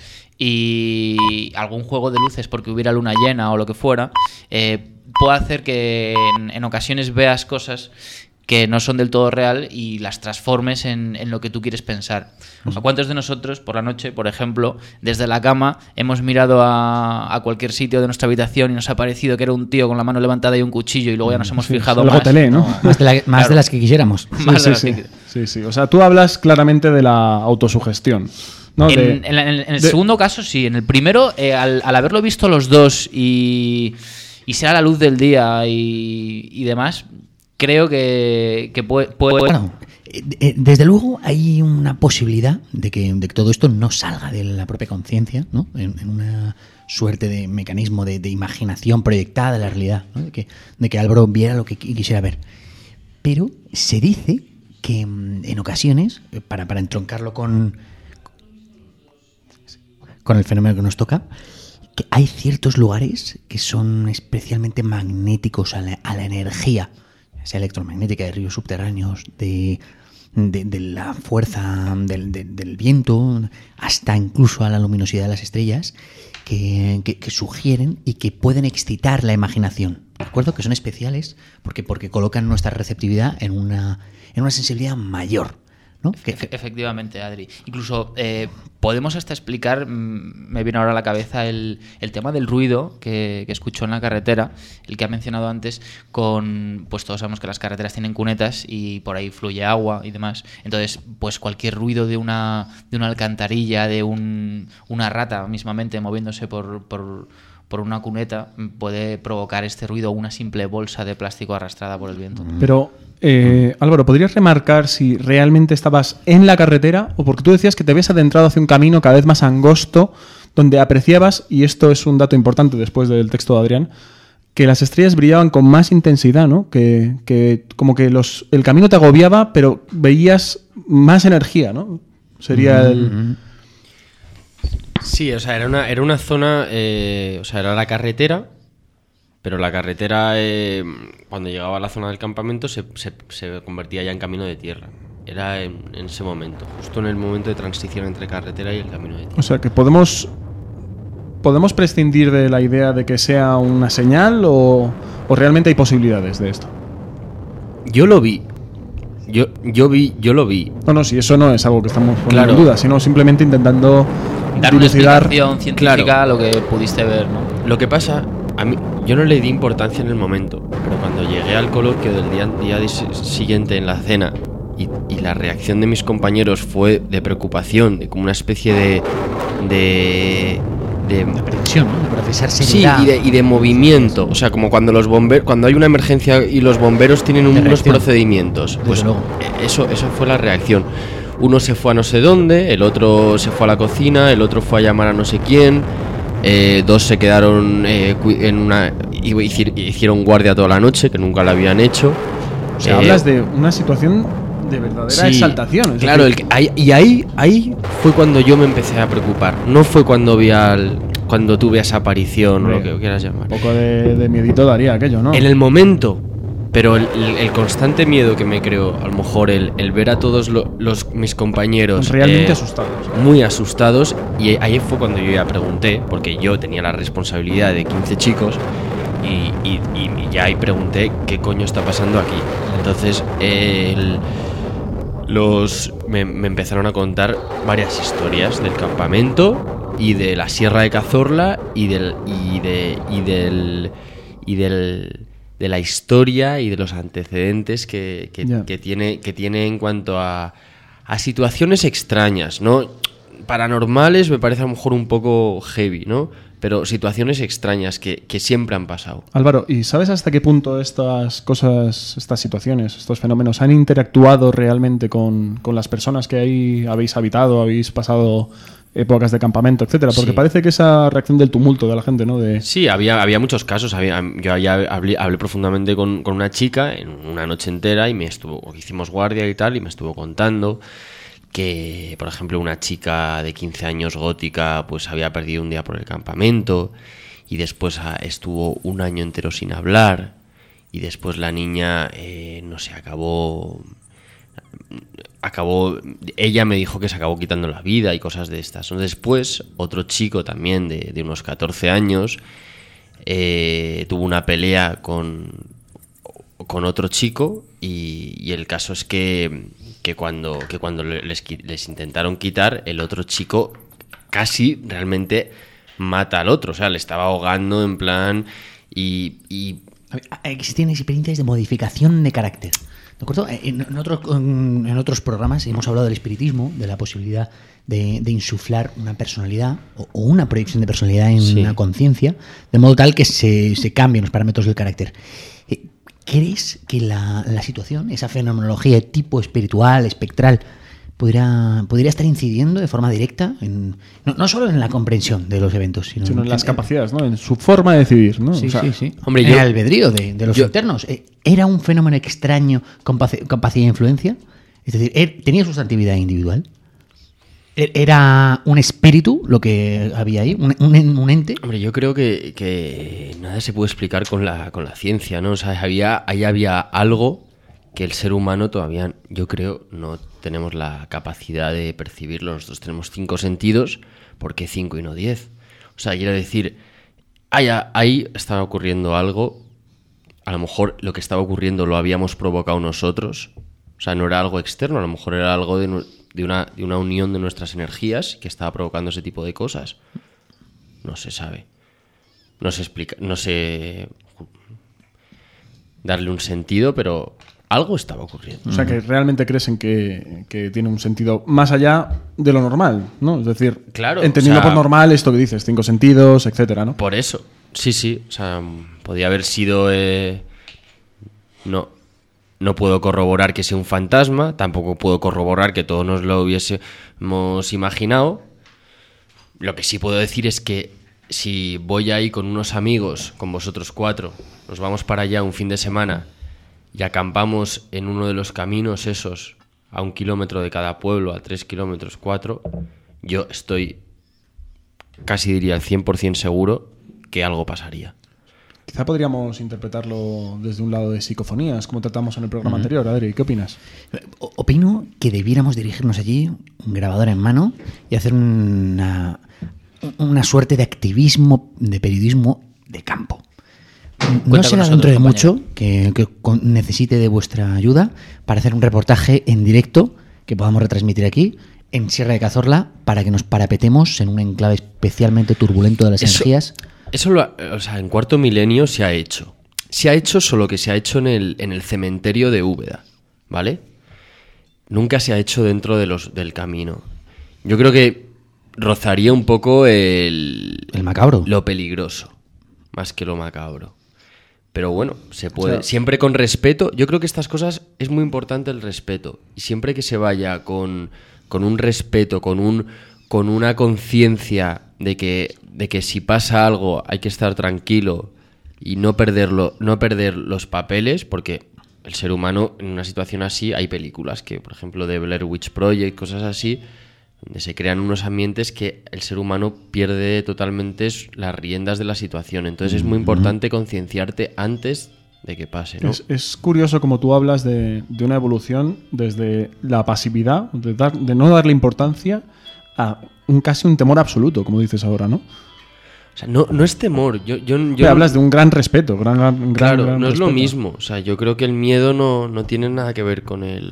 Speaker 12: y algún juego de luces porque hubiera luna llena o lo que fuera, puede hacer que en ocasiones veas cosas que no son del todo real y las transformes en lo que tú quieres pensar. ¿A cuántos de nosotros, por la noche, por ejemplo, desde la cama, hemos mirado a cualquier sitio de nuestra habitación y nos ha parecido que era un tío con la mano levantada y un cuchillo y luego ya nos hemos fijado
Speaker 1: más?
Speaker 12: Tele,
Speaker 1: ¿no?
Speaker 10: Más de las que quisiéramos.
Speaker 1: Sí. O sea, tú hablas claramente de la autosugestión, ¿no?
Speaker 12: En el segundo caso, sí. En el primero, al haberlo visto los dos y sea la luz del día y demás, creo que puede...
Speaker 10: Bueno, desde luego hay una posibilidad de que todo esto no salga de la propia conciencia, ¿no? En una suerte de mecanismo de imaginación proyectada de la realidad, ¿no? de que Álvaro viera lo que quisiera ver. Pero se dice que en ocasiones, para entroncarlo con el fenómeno que nos toca, que hay ciertos lugares que son especialmente magnéticos a la energía, sea electromagnética, de ríos subterráneos, de la fuerza del viento, hasta incluso a la luminosidad de las estrellas, que sugieren y que pueden excitar la imaginación. ¿De acuerdo? Que son especiales porque colocan nuestra receptividad en una sensibilidad mayor, ¿no?
Speaker 12: Efectivamente, Adri. Incluso podemos hasta explicar, me viene ahora a la cabeza el tema del ruido que escuchó en la carretera, el que ha mencionado antes, pues todos sabemos que las carreteras tienen cunetas y por ahí fluye agua y demás. Entonces, pues cualquier ruido de una alcantarilla, de una rata mismamente moviéndose por una cuneta puede provocar este ruido, una simple bolsa de plástico arrastrada por el viento.
Speaker 1: Pero, Álvaro, ¿podrías remarcar si realmente estabas en la carretera o porque tú decías que te habías adentrado hacia un camino cada vez más angosto donde apreciabas, y esto es un dato importante después del texto de Adrián, que las estrellas brillaban con más intensidad, ¿no? Que como que el camino te agobiaba, pero veías más energía, ¿no? Sería el...
Speaker 11: Sí, o sea, era una zona, o sea, era la carretera, pero la carretera, cuando llegaba a la zona del campamento, se convertía ya en camino de tierra. Era en ese momento, justo en el momento de transición entre carretera y el camino de tierra.
Speaker 1: O sea, que podemos prescindir de la idea de que sea una señal o realmente hay posibilidades de esto.
Speaker 11: Yo lo vi. Yo lo vi.
Speaker 1: No, si eso no es algo que estamos poniendo
Speaker 11: Claro.
Speaker 1: en duda, sino simplemente intentando
Speaker 12: Dar una
Speaker 1: dilucidar.
Speaker 12: explicación científica a lo que pudiste ver, ¿no?
Speaker 11: Lo que pasa, a mí, yo no le di importancia en el momento, pero cuando llegué al coloquio del día siguiente en la cena y la reacción de mis compañeros fue de preocupación, de como una especie de
Speaker 10: aprensión, ¿no? De procesar
Speaker 11: sí,
Speaker 10: seriedad.
Speaker 11: y de movimiento, o sea, como cuando cuando hay una emergencia y los bomberos tienen unos
Speaker 10: reacción.
Speaker 11: procedimientos, pues
Speaker 10: luego.
Speaker 11: eso fue la reacción. Uno se fue a no sé dónde, el otro se fue a la cocina, el otro fue a llamar a no sé quién, dos se quedaron hicieron guardia toda la noche, que nunca la habían hecho.
Speaker 1: O sea, hablas de una situación de verdadera exaltación. Es
Speaker 11: Claro,
Speaker 1: decir,
Speaker 11: ahí fue cuando yo me empecé a preocupar. No fue cuando cuando tuve esa aparición o lo que quieras llamar.
Speaker 1: un poco de miedito daría aquello, ¿no?
Speaker 11: En el momento, pero el constante miedo que me creó, a lo mejor el ver a todos mis compañeros
Speaker 1: realmente asustados.
Speaker 11: muy asustados, y ahí fue cuando yo ya pregunté, porque yo tenía la responsabilidad de 15 chicos y ya ahí pregunté qué coño está pasando aquí. Entonces me empezaron a contar varias historias del campamento y de la Sierra de Cazorla y de la historia y de los antecedentes que tiene en cuanto a situaciones extrañas, ¿no? Paranormales me parece a lo mejor un poco heavy, ¿no? Pero situaciones extrañas que siempre han pasado.
Speaker 1: Álvaro, ¿y sabes hasta qué punto estas cosas, estas situaciones, estos fenómenos han interactuado realmente con las personas que ahí habéis habitado, habéis pasado épocas de campamento, etcétera? Porque
Speaker 11: Sí.
Speaker 1: parece que esa reacción del tumulto de la gente, ¿no?
Speaker 11: Sí, había muchos casos. Yo ya hablé profundamente con una chica en una noche entera y hicimos guardia y tal, y me estuvo contando que, por ejemplo, una chica de 15 años gótica pues había perdido un día por el campamento y después estuvo un año entero sin hablar, y después la niña ella me dijo que se acabó quitando la vida y cosas de estas. Después otro chico también de unos 14 años tuvo una pelea con otro chico, y el caso es que cuando les intentaron quitar, el otro chico casi realmente mata al otro, o sea, le estaba ahogando en plan y
Speaker 10: Existen experiencias de modificación de carácter. ¿De acuerdo? En otros programas hemos hablado del espiritismo, de la posibilidad de insuflar una personalidad o una proyección de personalidad en una conciencia, de modo tal que se cambien los parámetros del carácter. ¿Crees que la situación, esa fenomenología de tipo espiritual, espectral, podría estar incidiendo de forma directa no solo en la comprensión de los eventos, sino
Speaker 1: en las capacidades, ¿no? En su forma de decidir, ¿no?
Speaker 10: Sí,
Speaker 1: O sea,
Speaker 10: sí.
Speaker 11: Hombre,
Speaker 10: en el albedrío de los internos. ¿Era un fenómeno extraño con capacidad de influencia? Es decir, ¿tenía sustantividad individual? ¿Era un espíritu lo que había ahí? ¿Un ente?
Speaker 11: Hombre, yo creo que nada se puede explicar con la ciencia, ¿no? O sea, ahí había algo que el ser humano todavía, yo creo, no tenemos la capacidad de percibirlo. Nosotros tenemos 5 sentidos, ¿por qué 5 y no 10? O sea, quiero decir, ahí estaba ocurriendo algo. A lo mejor lo que estaba ocurriendo lo habíamos provocado nosotros. O sea, no era algo externo, a lo mejor era algo de una unión de nuestras energías que estaba provocando ese tipo de cosas. No se sabe. No se explica, no sé darle un sentido, pero algo estaba ocurriendo.
Speaker 1: O sea, que realmente crees en que tiene un sentido más allá de lo normal, ¿no? Es decir,
Speaker 11: claro,
Speaker 1: entendiendo
Speaker 11: o sea,
Speaker 1: por normal esto que dices, 5 sentidos, etcétera, ¿no?
Speaker 11: Por eso, sí. O sea, podía haber sido... No puedo corroborar que sea un fantasma, tampoco puedo corroborar que todos nos lo hubiésemos imaginado. Lo que sí puedo decir es que si voy ahí con unos amigos, con vosotros 4, nos vamos para allá un fin de semana y acampamos en uno de los caminos esos, a 1 kilómetro de cada pueblo, a 3 kilómetros, 4, yo estoy, casi diría al 100% seguro que algo pasaría.
Speaker 1: Quizá podríamos interpretarlo desde un lado de psicofonías, como tratamos en el programa anterior. Adri, ¿qué opinas?
Speaker 10: Opino que debiéramos dirigirnos allí, un grabador en mano, y hacer una suerte de activismo, de periodismo de campo. No será dentro de mucho que necesite de vuestra ayuda para hacer un reportaje en directo que podamos retransmitir aquí en Sierra de Cazorla para que nos parapetemos en un enclave especialmente turbulento de las energías.
Speaker 11: Eso o sea, en Cuarto Milenio se ha hecho. Se ha hecho, solo que se ha hecho en el cementerio de Úbeda, ¿vale? Nunca se ha hecho dentro del camino. Yo creo que rozaría un poco el
Speaker 10: macabro.
Speaker 11: Lo peligroso, más que lo macabro. Pero bueno, se puede. Siempre con respeto. Yo creo que estas cosas es muy importante el respeto. Y siempre que se vaya con un respeto, con una conciencia de que si pasa algo hay que estar tranquilo y no perder los papeles, porque el ser humano en una situación así, hay películas que, por ejemplo, de Blair Witch Project, cosas así, donde se crean unos ambientes que el ser humano pierde totalmente las riendas de la situación. Entonces es muy importante concienciarte antes de que pase, ¿no?
Speaker 1: Es curioso como tú hablas de una evolución desde la pasividad, de no darle importancia a casi un temor absoluto, como dices ahora, ¿no?
Speaker 11: O sea, no es temor. Yo
Speaker 1: hablas de un gran respeto.
Speaker 11: Claro,
Speaker 1: gran
Speaker 11: no es
Speaker 1: respeto.
Speaker 11: lo mismo. O sea, yo creo que el miedo no tiene nada que ver con el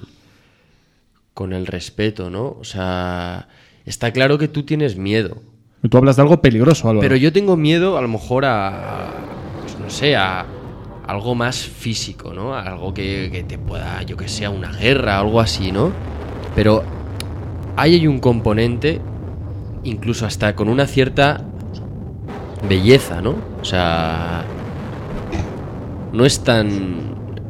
Speaker 11: respeto, ¿no? O sea, está claro que tú tienes miedo.
Speaker 1: Tú hablas de algo peligroso, Álvaro.
Speaker 11: Pero yo tengo miedo, a lo mejor, pues no sé, a algo más físico, ¿no? A algo que te pueda, yo que sé, a una guerra, algo así, ¿no? Pero hay un componente, incluso hasta con una cierta belleza, ¿no? O sea, no es tan...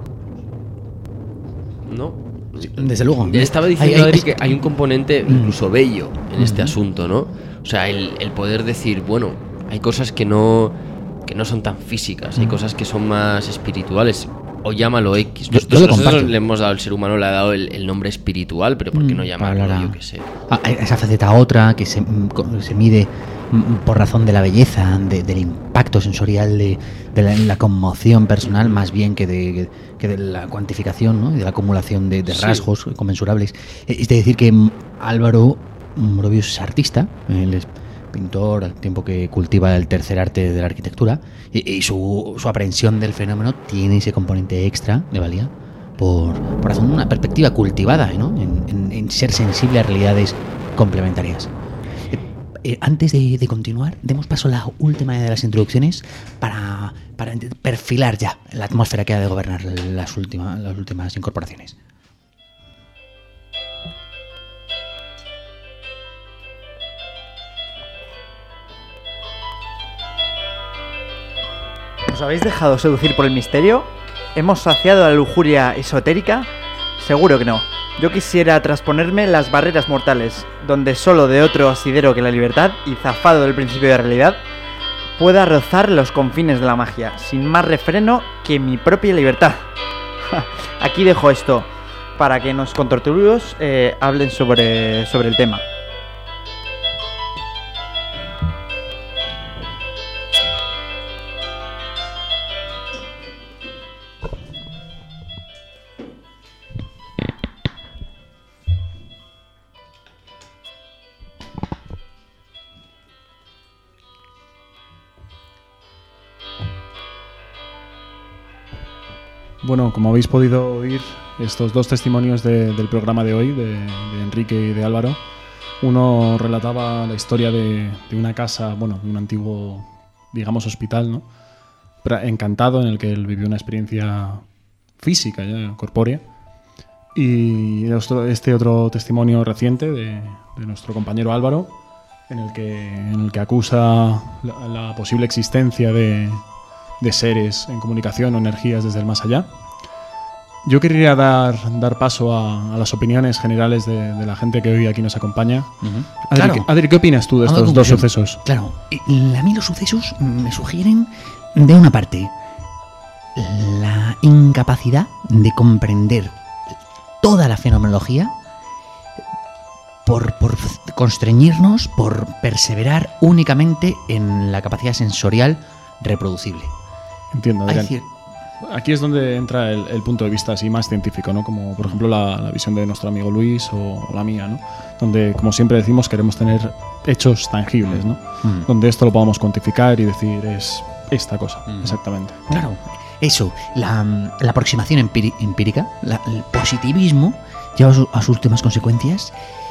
Speaker 11: ¿no?
Speaker 10: Desde luego.
Speaker 11: Estaba diciendo, Adri, que hay un componente incluso bello en este asunto, ¿no? O sea, el poder decir, bueno, hay cosas que no son tan físicas, hay cosas que son más espirituales, o llámalo X. Nosotros le hemos dado, el ser humano le ha dado el nombre espiritual, pero ¿por qué no llamarlo, yo qué sé?
Speaker 10: Esa faceta otra que se mide por razón de la belleza, del impacto sensorial, de la conmoción personal, más bien que de la cuantificación, ¿no? Y de la acumulación de rasgos conmensurables. Es decir, que Álvaro Morovius es artista, él es pintor, al tiempo que cultiva el tercer arte de la arquitectura, y su aprehensión del fenómeno tiene ese componente extra de valía por razón de una perspectiva cultivada, ¿no? en ser sensible a realidades complementarias. Antes de continuar, demos paso a la última de las introducciones para perfilar ya la atmósfera que ha de gobernar las últimas incorporaciones.
Speaker 7: ¿Os habéis dejado seducir por el misterio? ¿Hemos saciado la lujuria esotérica? Seguro que no. Yo quisiera trasponerme las barreras mortales, donde solo de otro asidero que la libertad, y zafado del principio de realidad, pueda rozar los confines de la magia, sin más refreno que mi propia libertad. Aquí dejo esto, para que los contertulios hablen sobre el tema.
Speaker 1: Bueno, como habéis podido oír, estos dos testimonios del programa de hoy, de Enrique y de Álvaro, uno relataba la historia de una casa, bueno, un antiguo, digamos, hospital, ¿no? Encantado, en el que él vivió una experiencia física, ya, corpórea. Y este otro testimonio reciente de nuestro compañero Álvaro, en el que acusa la posible existencia de seres en comunicación o energías desde el más allá. Yo querría dar paso a las opiniones generales de la gente que hoy aquí nos acompaña. Adri,
Speaker 10: Claro.
Speaker 1: Adri, ¿qué opinas tú de estos dos sucesos?
Speaker 10: Claro, a mí los sucesos me sugieren, de una parte, la incapacidad de comprender toda la fenomenología por constreñirnos, por perseverar únicamente en la capacidad sensorial reproducible.
Speaker 1: Entiendo,
Speaker 10: Hay
Speaker 1: Adrián. Aquí es donde entra el punto de vista así más científico, ¿no? Como por ejemplo la visión de nuestro amigo Luis o la mía, ¿no? Donde, como siempre decimos, queremos tener hechos tangibles, ¿no? Donde esto lo podamos cuantificar y decir es esta cosa, exactamente.
Speaker 10: Claro, eso, la aproximación empírica, el positivismo, lleva a sus últimas consecuencias,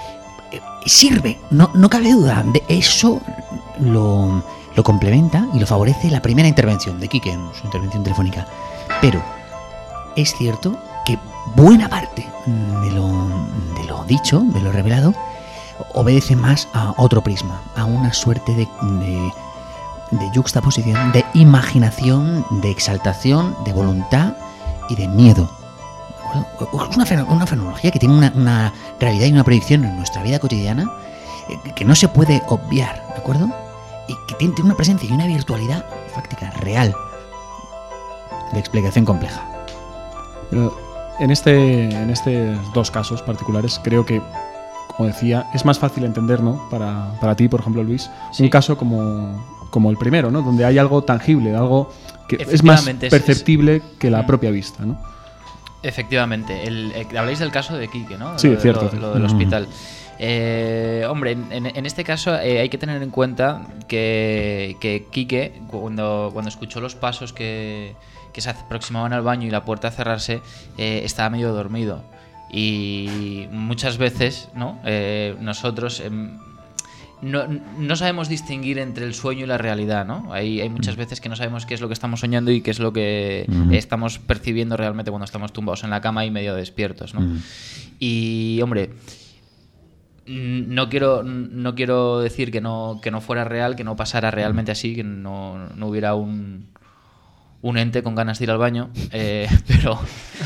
Speaker 10: sirve, no cabe duda, de eso lo complementa y lo favorece la primera intervención de Quique en su intervención telefónica. Pero es cierto que buena parte de lo dicho, de lo revelado, obedece más a otro prisma, a una suerte de yuxtaposición, de imaginación, de exaltación, de voluntad y de miedo. ¿De acuerdo? Es una fenomenología que tiene una realidad y una proyección en nuestra vida cotidiana que no se puede obviar, ¿de acuerdo? Y que tiene una presencia y una virtualidad fáctica, real, de explicación compleja.
Speaker 1: En estos dos casos particulares, creo que, como decía, es más fácil entender, ¿no? Para ti, por ejemplo, Luis, un caso como el primero, ¿no? Donde hay algo tangible, algo que es más perceptible que la propia vista, ¿no?
Speaker 12: Efectivamente. Habláis del caso de Quique, ¿no?
Speaker 1: Sí, cierto.
Speaker 12: Lo del hospital. Hombre, en este caso hay que tener en cuenta que Quique, cuando escuchó los pasos que se aproximaban al baño y la puerta a cerrarse, estaba medio dormido. Y muchas veces, ¿no? Nosotros no sabemos distinguir entre el sueño y la realidad, ¿no? Hay muchas veces que no sabemos qué es lo que estamos soñando y qué es lo que estamos percibiendo realmente cuando estamos tumbados en la cama y medio despiertos, ¿no? Y, hombre, no quiero decir que no fuera real, que no pasara realmente así, que no hubiera un ente con ganas de ir al baño, pero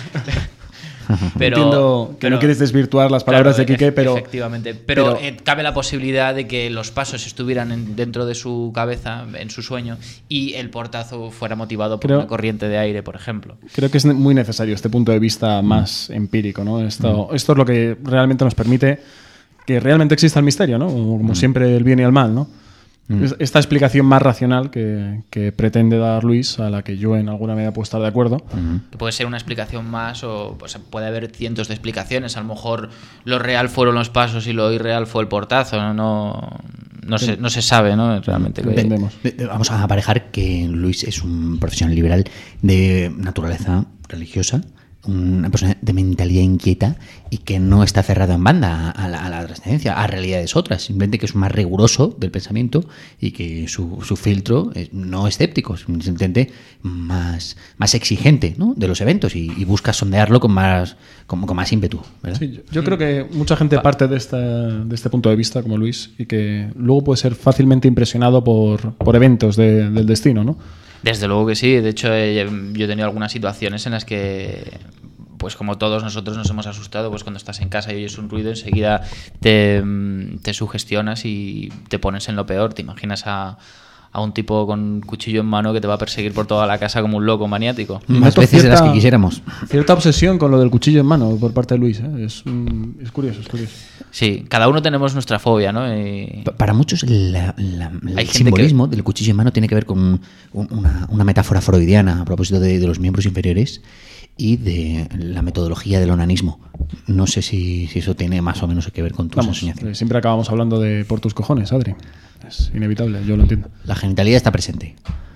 Speaker 1: entiendo que no quieres desvirtuar las palabras de Quique, pero
Speaker 12: efectivamente, pero cabe la posibilidad de que los pasos estuvieran dentro de su cabeza, en su sueño, y el portazo fuera motivado por una corriente de aire, por ejemplo.
Speaker 1: Creo que es muy necesario este punto de vista más empírico, ¿no? Esto es lo que realmente nos permite que realmente exista el misterio, ¿no? Como siempre, el bien y el mal, ¿no? Esta explicación más racional que pretende dar Luis, a la que yo en alguna medida puedo estar de acuerdo.
Speaker 12: Puede ser una explicación más, o pues, puede haber cientos de explicaciones. A lo mejor lo real fueron los pasos y lo irreal fue el portazo. No se sabe, ¿no? Realmente.
Speaker 10: Vamos a aparejar que Luis es un profesional liberal de naturaleza religiosa, una persona de mentalidad inquieta y que no está cerrado en banda a la trascendencia, a realidades otras, simplemente que es más riguroso del pensamiento y que su filtro es no escéptico, simplemente más exigente, ¿no? De los eventos y busca sondearlo con más ímpetu, ¿verdad?
Speaker 1: Sí, yo creo que mucha gente parte de este punto de vista, como Luis, y que luego puede ser fácilmente impresionado por eventos del destino, ¿no?
Speaker 12: Desde luego que sí. De hecho, yo he tenido algunas situaciones en las que, pues como todos nosotros nos hemos asustado, pues cuando estás en casa y oyes un ruido, enseguida te sugestionas y te pones en lo peor. Te imaginas a un tipo con un cuchillo en mano que te va a perseguir por toda la casa como un loco maniático.
Speaker 10: Más veces de las que quisiéramos.
Speaker 1: Cierta obsesión con lo del cuchillo en mano por parte de Luis, ¿eh? Es curioso, es curioso.
Speaker 12: Sí, cada uno tenemos nuestra fobia, ¿no?
Speaker 10: Para muchos el simbolismo del cuchillo en mano tiene que ver con una metáfora freudiana a propósito de los miembros inferiores y de la metodología del onanismo. No sé si eso tiene más o menos que ver con tus enseñanzas.
Speaker 1: Siempre acabamos hablando de por tus cojones, Adri. Es inevitable, yo lo entiendo.
Speaker 10: La genitalidad está presente.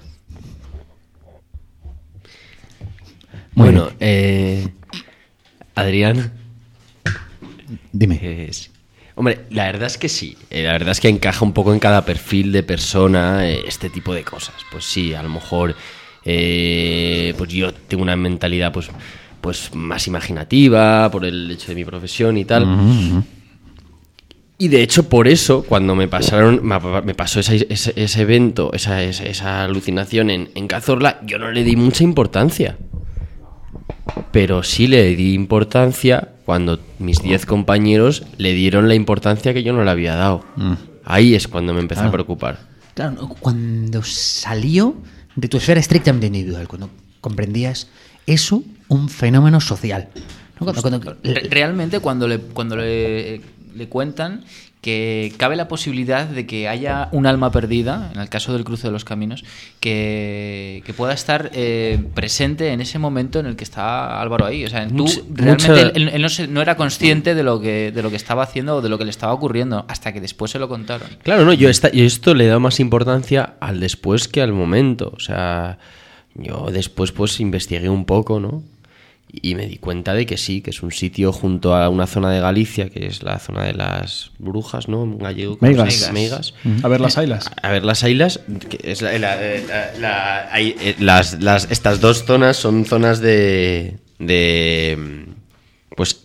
Speaker 11: Bueno, Adrián.
Speaker 10: Dime.
Speaker 11: Hombre, la verdad es que sí. La verdad es que encaja un poco en cada perfil de persona este tipo de cosas. Pues sí, a lo mejor pues yo tengo una mentalidad pues más imaginativa por el hecho de mi profesión y tal. Y de hecho, por eso, cuando me pasó ese evento, esa alucinación en Cazorla, yo no le di mucha importancia. pero sí le di importancia cuando mis 10 compañeros le dieron la importancia que yo no le había dado. Ahí es cuando me empecé a preocupar.
Speaker 10: Claro, cuando salió de tu esfera estrictamente individual, cuando comprendías eso, un fenómeno social. ¿No?
Speaker 12: Realmente cuando le cuentan que cabe la posibilidad de que haya un alma perdida, en el caso del cruce de los caminos, que pueda estar presente en ese momento en el que está Álvaro ahí. O sea, tú realmente él no era consciente de lo que estaba haciendo o de lo que le estaba ocurriendo hasta que después se lo contaron.
Speaker 11: Claro, no, yo esto le he dado más importancia al después que al momento. O sea, yo después pues investigué un poco, ¿no? Y me di cuenta de que sí, que es un sitio junto a una zona de Galicia, que es la zona de las brujas, ¿no? En gallego.
Speaker 1: Meigas. A ver las ailas.
Speaker 11: A ver las ailas, que es estas dos zonas son zonas de pues